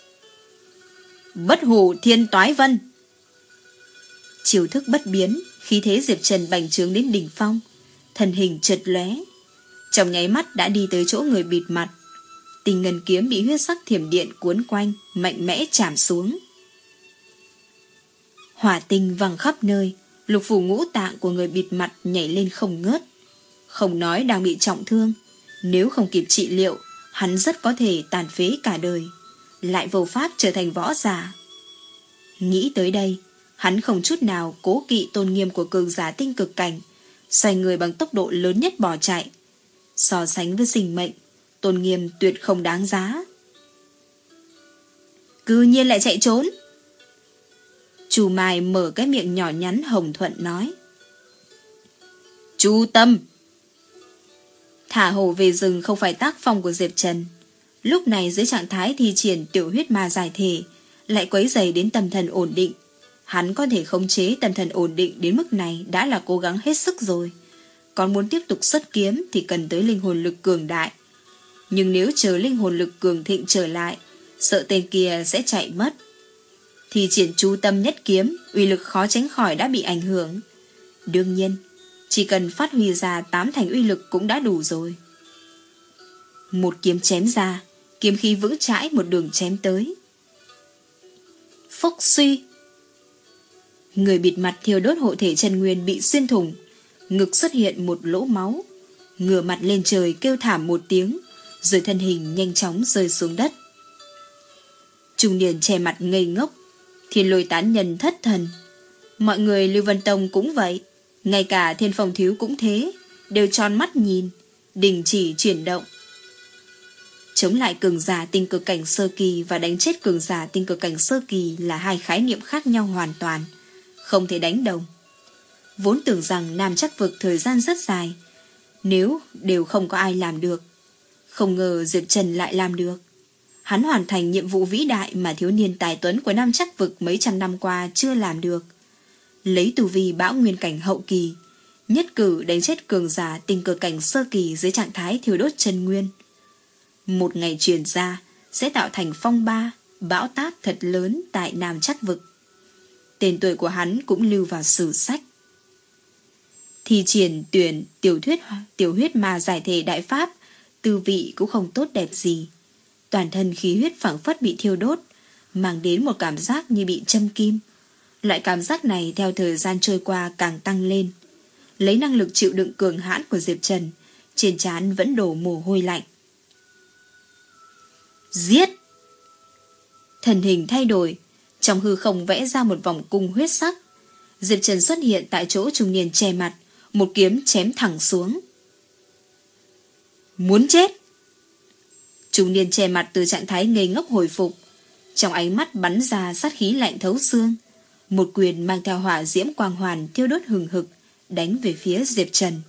Bất hủ Thiên Toái Vân. Chiêu thức bất biến, khí thế Diệp Trần bành trướng đến đỉnh phong, thân hình chợt lóe, trong nháy mắt đã đi tới chỗ người bịt mặt. Tinh Ngân kiếm bị huyết sắc thiểm điện cuốn quanh, mạnh mẽ chạm xuống. Hỏa tinh văng khắp nơi, lục phủ ngũ tạng của người bịt mặt nhảy lên không ngớt. Không nói đang bị trọng thương, nếu không kịp trị liệu, hắn rất có thể tàn phế cả đời, lại vô pháp trở thành võ giả. Nghĩ tới đây, hắn không chút nào cố kỵ tôn nghiêm của cường giả tinh cực cảnh, xoay người bằng tốc độ lớn nhất bỏ chạy. So sánh với sinh mệnh, tôn nghiêm tuyệt không đáng giá. Cư nhiên lại chạy trốn. Chu Mai mở cái miệng nhỏ nhắn hồng thuận nói. Chu Tâm. Thả hổ về rừng không phải tác phong của Diệp Trần. Lúc này dưới trạng thái thi triển tiểu huyết ma giải thể, lại quấy rầy đến tâm thần ổn định. Hắn có thể khống chế tâm thần ổn định đến mức này đã là cố gắng hết sức rồi. Còn muốn tiếp tục xuất kiếm thì cần tới linh hồn lực cường đại. Nhưng nếu chờ linh hồn lực cường thịnh trở lại, sợ tên kia sẽ chạy mất. Thì triển chú tâm nhất kiếm, uy lực khó tránh khỏi đã bị ảnh hưởng. Đương nhiên, chỉ cần phát huy ra tám thành uy lực cũng đã đủ rồi. Một kiếm chém ra, kiếm khí vững chãi một đường chém tới. Phốc suy. Người bịt mặt thiêu đốt hộ thể chân nguyên bị xuyên thủng, ngực xuất hiện một lỗ máu, ngửa mặt lên trời kêu thảm một tiếng, rồi thân hình nhanh chóng rơi xuống đất. Trung niên che mặt ngây ngốc, Thiên Lôi tán nhân thất thần. Mọi người Lưu Vân Tông cũng vậy, ngay cả Thiên Phong Thiếu cũng thế, đều tròn mắt nhìn, đình chỉ chuyển động. Chống lại cường giả tinh cực cảnh sơ kỳ và đánh chết cường giả tinh cực cảnh sơ kỳ là hai khái niệm khác nhau hoàn toàn, không thể đánh đồng. Vốn tưởng rằng Nam Trắc Vực thời gian rất dài, nếu đều không có ai làm được, không ngờ Diệp Trần lại làm được. Hắn hoàn thành nhiệm vụ vĩ đại mà thiếu niên tài tuấn của Nam Trắc Vực mấy trăm năm qua chưa làm được. Lấy tu vi bão nguyên cảnh hậu kỳ, nhất cử đánh chết cường giả tinh cực cảnh sơ kỳ dưới trạng thái thiêu đốt chân nguyên. Một ngày truyền ra sẽ tạo thành phong ba, bão táp thật lớn tại Nam Trắc Vực. Tên tuổi của hắn cũng lưu vào sử sách. Thi triển tuyển tiểu thuyết tiểu huyết ma giải thể đại pháp, tư vị cũng không tốt đẹp gì. Toàn thân khí huyết phảng phất bị thiêu đốt, mang đến một cảm giác như bị châm kim. Loại cảm giác này theo thời gian trôi qua càng tăng lên. Lấy năng lực chịu đựng cường hãn của Diệp Trần, trên trán vẫn đổ mồ hôi lạnh. Giết! Thần hình thay đổi, trong hư không vẽ ra một vòng cung huyết sắc. Diệp Trần xuất hiện tại chỗ trung niên che mặt, một kiếm chém thẳng xuống. Muốn chết! Trung niên che mặt từ trạng thái ngây ngốc hồi phục, trong ánh mắt bắn ra sát khí lạnh thấu xương. Một quyền mang theo hỏa diễm quang hoàn thiêu đốt hừng hực, đánh về phía Diệp Trần.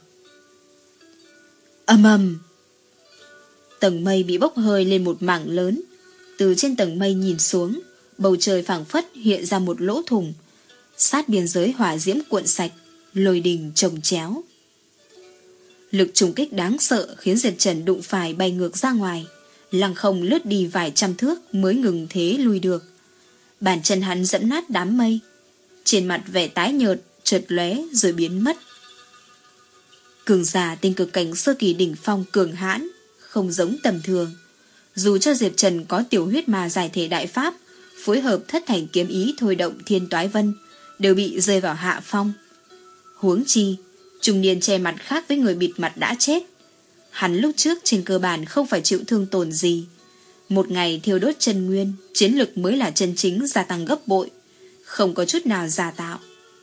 Ầm ầm! Tầng mây bị bốc hơi lên một mảng lớn. Từ trên tầng mây nhìn xuống, bầu trời phảng phất hiện ra một lỗ thủng. Sát biên giới hỏa diễm cuộn sạch, lôi đình chồng chéo. Lực trùng kích đáng sợ khiến Diệp Trần đụng phải bay ngược ra ngoài, lăng không lướt đi vài trăm thước mới ngừng thế lui được. Bàn chân hắn dẫm nát đám mây, trên mặt vẻ tái nhợt chợt lóe rồi biến mất. Cường giả tinh cực cảnh sơ kỳ đỉnh phong cường hãn, không giống tầm thường. Dù cho Diệp Trần có tiểu huyết ma giải thể đại pháp, phối hợp thất thành kiếm ý thôi động thiên toái vân, đều bị rơi vào hạ phong. Huống chi, trung niên che mặt khác với người bịt mặt đã chết. Hắn lúc trước trên cơ bản không phải chịu thương tổn gì. Một ngày thiêu đốt chân nguyên, chiến lực mới là chân chính gia tăng gấp bội, không có chút nào giả tạo.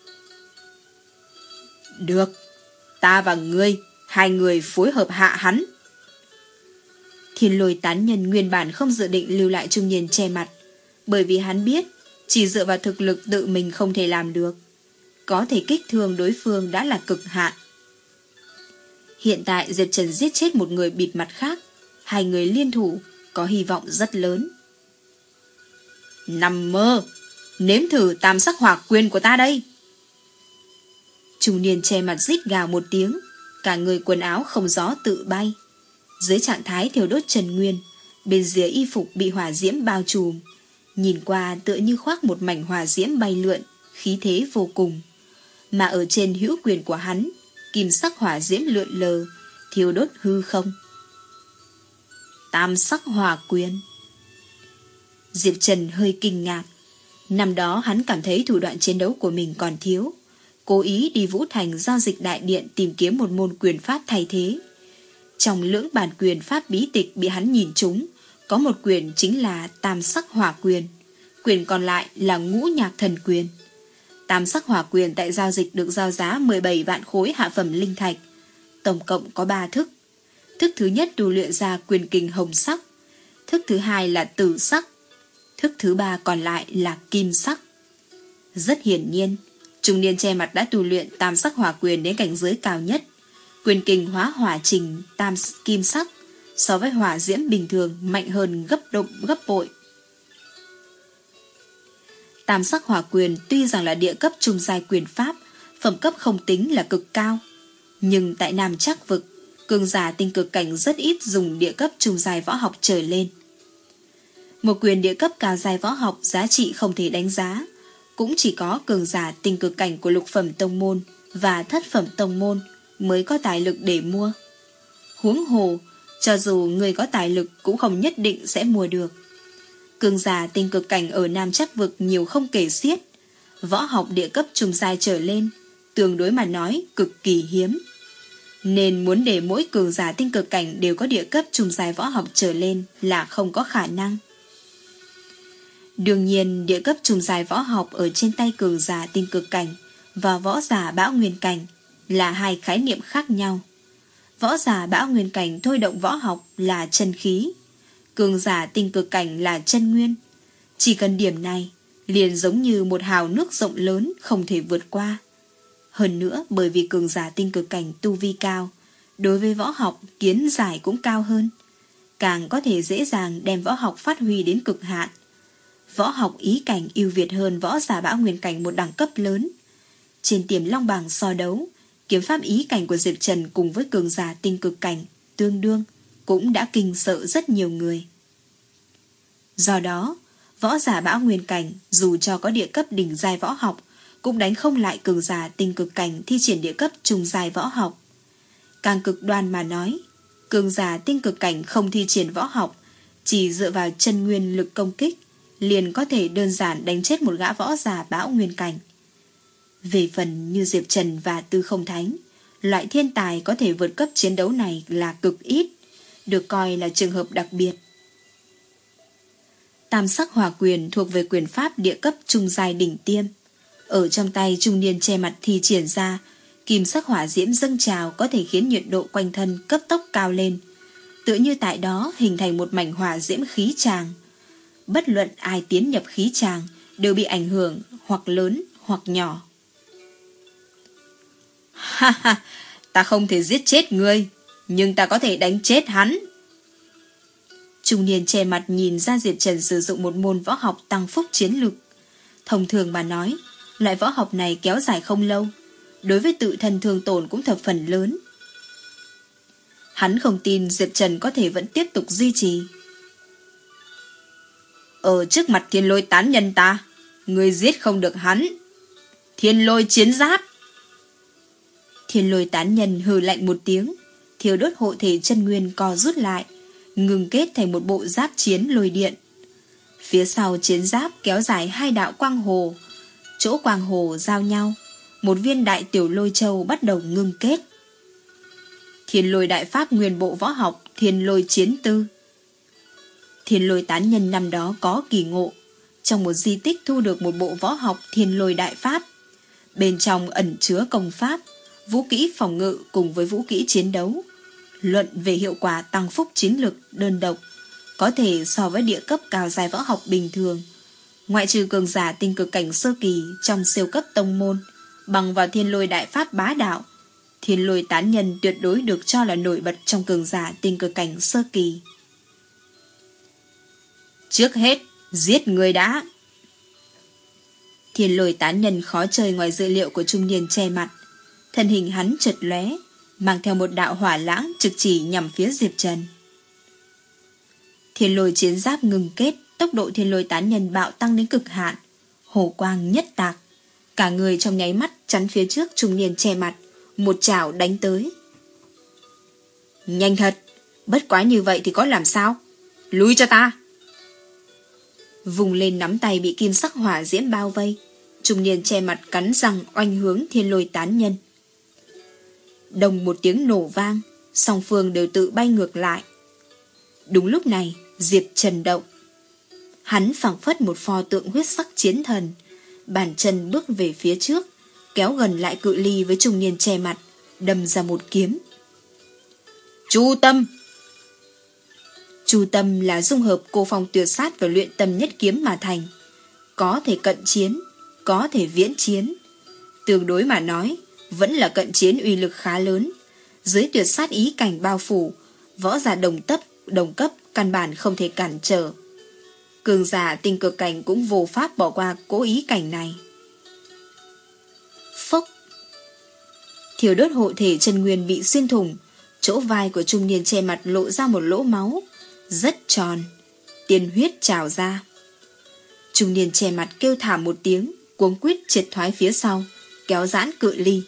Được, ta và ngươi, hai người phối hợp hạ hắn. Thiên Lôi tán nhân nguyên bản không dự định lưu lại trung niên che mặt, bởi vì hắn biết chỉ dựa vào thực lực tự mình không thể làm được. Có thể kích thương đối phương đã là cực hạn. Hiện tại Diệp Trần giết chết một người bịt mặt khác, hai người liên thủ có hy vọng rất lớn. Nằm mơ, nếm thử tam sắc hỏa quyền của ta đây. Trung niên che mặt rít gào một tiếng, cả người quần áo không gió tự bay. Dưới trạng thái thiêu đốt trần nguyên, bên dưới y phục bị hỏa diễm bao trùm, nhìn qua tựa như khoác một mảnh hỏa diễm bay lượn, khí thế vô cùng. Mà ở trên hữu quyền của hắn, kim sắc hỏa diễm lượn lờ, thiêu đốt hư không. Tam sắc hỏa quyền. Diệp Trần hơi kinh ngạc. Năm đó hắn cảm thấy thủ đoạn chiến đấu của mình còn thiếu, cố ý đi Vũ Thành giao dịch đại điện tìm kiếm một môn quyền pháp thay thế. Trong lưỡng bản quyền pháp bí tịch bị hắn nhìn trúng, có một quyền chính là tam sắc hỏa quyền, quyền còn lại là ngũ nhạc thần quyền. Tam sắc hỏa quyền tại giao dịch được giao giá mười bảy vạn khối hạ phẩm linh thạch, tổng cộng có ba thức. Thức thứ nhất tu luyện ra quyền kình hồng sắc, thức thứ hai là tử sắc, thức thứ ba còn lại là kim sắc. Rất hiển nhiên, trung niên che mặt đã tu luyện tam sắc hỏa quyền đến cảnh giới cao nhất. Quyền kình hóa hỏa trình tam kim sắc so với hỏa diễm bình thường mạnh hơn gấp độ gấp bội. Tam sắc hỏa quyền tuy rằng là địa cấp trung giai quyền pháp, phẩm cấp không tính là cực cao, nhưng tại Nam Trắc vực, cường giả tinh cực cảnh rất ít dùng địa cấp trung giai võ học trở lên. Một quyền địa cấp cao giai võ học giá trị không thể đánh giá, cũng chỉ có cường giả tinh cực cảnh của lục phẩm tông môn và thất phẩm tông môn mới có tài lực để mua. Huống hồ, cho dù người có tài lực cũng không nhất định sẽ mua được. Cường giả tinh cực cảnh ở Nam Trắc vực nhiều không kể xiết, võ học địa cấp trung giai trở lên, tương đối mà nói cực kỳ hiếm. Nên muốn để mỗi cường giả tinh cực cảnh đều có địa cấp trung giai võ học trở lên là không có khả năng. Đương nhiên, địa cấp trung giai võ học ở trên tay cường giả tinh cực cảnh và võ giả bão nguyên cảnh là hai khái niệm khác nhau. Võ giả bão nguyên cảnh thôi động võ học là chân khí, cường giả tinh cực cảnh là chân nguyên. Chỉ cần điểm này, liền giống như một hào nước rộng lớn không thể vượt qua. Hơn nữa, bởi vì cường giả tinh cực cảnh tu vi cao, đối với võ học kiến giải cũng cao hơn, càng có thể dễ dàng đem võ học phát huy đến cực hạn. Võ học ý cảnh ưu việt hơn võ giả bão nguyên cảnh một đẳng cấp lớn. Trên Tiềm Long bảng so đấu, kiếm pháp ý cảnh của Diệp Trần cùng với cường giả tinh cực cảnh tương đương cũng đã kinh sợ rất nhiều người. Do đó, võ giả bão nguyên cảnh dù cho có địa cấp đỉnh giai võ học cũng đánh không lại cường giả tinh cực cảnh thi triển địa cấp trung giai võ học. Càng cực đoan mà nói, cường giả tinh cực cảnh không thi triển võ học, chỉ dựa vào chân nguyên lực công kích, liền có thể đơn giản đánh chết một gã võ giả bão nguyên cảnh. Về phần như Diệp Trần và Tư Không Thánh, loại thiên tài có thể vượt cấp chiến đấu này là cực ít, được coi là trường hợp đặc biệt. Tam sắc hỏa quyền thuộc về quyền pháp địa cấp trung giai đỉnh tiêm. Ở trong tay trung niên che mặt thi triển ra, kim sắc hỏa diễm dâng trào có thể khiến nhiệt độ quanh thân cấp tốc cao lên, tựa như tại đó hình thành một mảnh hỏa diễm khí tràng. Bất luận ai tiến nhập khí tràng đều bị ảnh hưởng hoặc lớn hoặc nhỏ. Ha ha, ta không thể giết chết ngươi, nhưng ta có thể đánh chết hắn. Trung niên che mặt nhìn ra Diệp Trần sử dụng một môn võ học tăng phúc chiến lực. Thông thường mà nói, loại võ học này kéo dài không lâu, đối với tự thân thương tổn cũng thập phần lớn. Hắn không tin Diệp Trần có thể vẫn tiếp tục duy trì. Ở trước mặt thiên lôi tán nhân ta, ngươi giết không được hắn. Thiên lôi chiến giáp. Thiên lôi tán nhân hừ lạnh một tiếng, thiêu đốt hộ thể chân nguyên co rút lại, ngừng kết thành một bộ giáp chiến lôi điện. Phía sau chiến giáp kéo dài hai đạo quang hồ, chỗ quang hồ giao nhau, một viên đại tiểu lôi châu bắt đầu ngưng kết. Thiên lôi đại pháp nguyên bộ võ học thiên lôi chiến tư. Thiên lôi tán nhân năm đó có kỳ ngộ, trong một di tích thu được một bộ võ học thiên lôi đại pháp. Bên trong ẩn chứa công pháp, vũ kỹ phòng ngự cùng với vũ kỹ chiến đấu. Luận về hiệu quả tăng phúc chiến lực đơn độc, có thể so với địa cấp cao giai võ học bình thường. Ngoại trừ cường giả tinh cực cảnh sơ kỳ trong siêu cấp tông môn, bằng vào thiên lôi đại pháp bá đạo, thiên lôi tán nhân tuyệt đối được cho là nổi bật trong cường giả tinh cực cảnh sơ kỳ. Trước hết, giết người đã. Thiên lôi tán nhân khó chơi ngoài dự liệu của trung niên che mặt. Thân hình hắn chợt lóe, mang theo một đạo hỏa lãng trực chỉ nhằm phía Diệp Trần. Thiên lôi chiến giáp ngừng kết, tốc độ thiên lôi tán nhân bạo tăng đến cực hạn, hổ quang nhất tạc, cả người trong nháy mắt chắn phía trước trung niên che mặt, một chảo đánh tới. Nhanh thật, bất quá như vậy thì có làm sao? Lui cho ta! Vùng lên nắm tay bị kim sắc hỏa diễm bao vây, trung niên che mặt cắn răng oanh hướng thiên lôi tán nhân. Đồng một tiếng nổ vang, song phương đều tự bay ngược lại. Đúng lúc này, Diệp Trần động. Hắn phảng phất một pho tượng huyết sắc chiến thần, bàn chân bước về phía trước, kéo gần lại cự ly với trung niên che mặt, đâm ra một kiếm. Chu Tâm. Chu Tâm là dung hợp cô phong tuyệt sát và luyện tâm nhất kiếm mà thành. Có thể cận chiến, có thể viễn chiến. Tương đối mà nói, vẫn là cận chiến uy lực khá lớn. Dưới tuyệt sát ý cảnh bao phủ, võ giả đồng cấp, đồng cấp căn bản không thể cản trở. Cường giả tinh cực cảnh cũng vô pháp bỏ qua cố ý cảnh này. Phốc. Thiêu đốt hộ thể chân nguyên bị xuyên thủng, chỗ vai của trung niên che mặt lộ ra một lỗ máu rất tròn, tiên huyết trào ra. Trung niên che mặt kêu thảm một tiếng, cuống quýt triệt thoái phía sau, kéo giãn cự ly.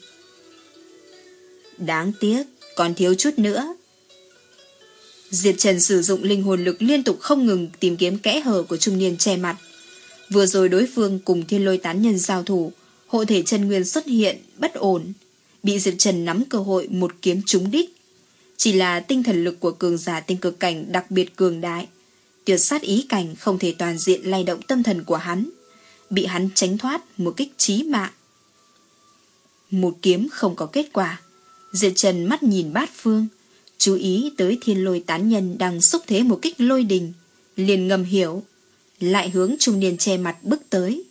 Đáng tiếc, còn thiếu chút nữa. Diệp Trần sử dụng linh hồn lực liên tục không ngừng tìm kiếm kẽ hở của trung niên che mặt. Vừa rồi đối phương cùng Thiên Lôi tán nhân giao thủ, hộ thể chân nguyên xuất hiện bất ổn, bị Diệp Trần nắm cơ hội một kiếm trúng đích. Chỉ là tinh thần lực của cường giả tinh cực cảnh đặc biệt cường đại, tuyệt sát ý cảnh không thể toàn diện lay động tâm thần của hắn, bị hắn tránh thoát một kích chí mạng. Một kiếm không có kết quả, Diệp Trần mắt nhìn bát phương, chú ý tới Thiên Lôi tán nhân đang xúc thế một kích lôi đình, liền ngầm hiểu, lại hướng trung niên che mặt bước tới.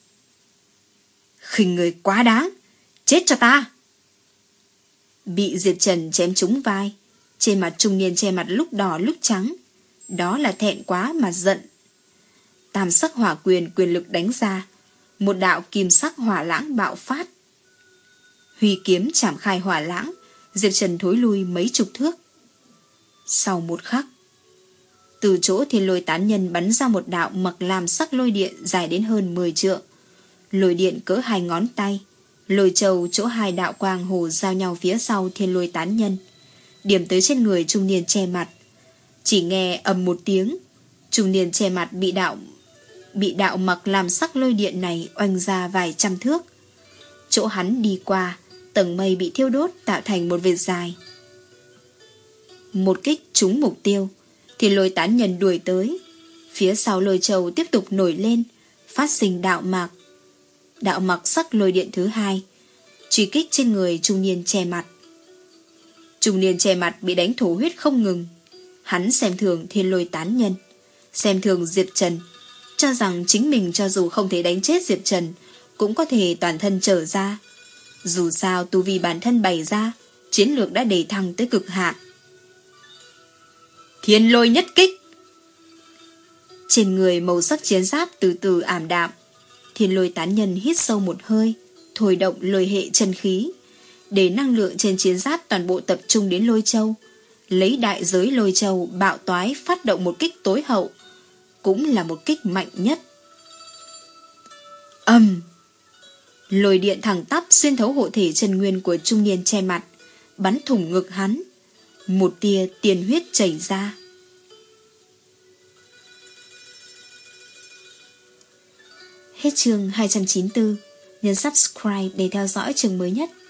Khinh người quá đáng, chết cho ta! Bị Diệp Trần chém trúng vai, trên mặt trung niên che mặt lúc đỏ lúc trắng, đó là thẹn quá mà giận. Tam sắc hỏa quyền quyền lực đánh ra, một đạo kim sắc hỏa lãng bạo phát. Huy kiếm chảm khai hỏa lãng, Diệp Trần thối lui mấy chục thước. Sau một khắc, từ chỗ Thiên Lôi tán nhân bắn ra một đạo mặc lam sắc lôi điện dài đến hơn mười trượng. Lôi điện cỡ hai ngón tay, lôi châu chỗ hai đạo quang hồ giao nhau phía sau Thiên Lôi tán nhân, điểm tới trên người trung niên che mặt. Chỉ nghe ầm một tiếng, trung niên che mặt bị đạo bị đạo mặc lam sắc lôi điện này oanh ra vài trăm thước. Chỗ hắn đi qua, tầng mây bị thiêu đốt tạo thành một vệt dài. Một kích trúng mục tiêu, Thiên Lôi tán nhân đuổi tới. Phía sau lôi châu tiếp tục nổi lên, phát sinh đạo mạc. Đạo mặc sắc lôi điện thứ hai, truy kích trên người trung niên che mặt. Trung niên che mặt bị đánh thổ huyết không ngừng. Hắn xem thường Thiên Lôi tán nhân, xem thường Diệp Trần, cho rằng chính mình cho dù không thể đánh chết Diệp Trần, cũng có thể toàn thân trở ra. Dù sao tu vi bản thân bày ra, chiến lược đã đẩy thăng tới cực hạn. Thiên Lôi nhất kích. Trên người màu sắc chiến giáp từ từ ảm đạm. Thiên Lôi tán nhân hít sâu một hơi, thôi động lôi hệ chân khí, để năng lượng trên chiến giáp toàn bộ tập trung đến lôi châu, lấy đại giới lôi châu bạo toái phát động một kích tối hậu, cũng là một kích mạnh nhất. Ầm! Lôi điện thẳng tắp xuyên thấu hộ thể chân nguyên của trung niên che mặt, bắn thủng ngực hắn, một tia tiền huyết chảy ra. Hết chương hai trăm chín mươi tư. Nhấn subscribe để theo dõi chương mới nhất.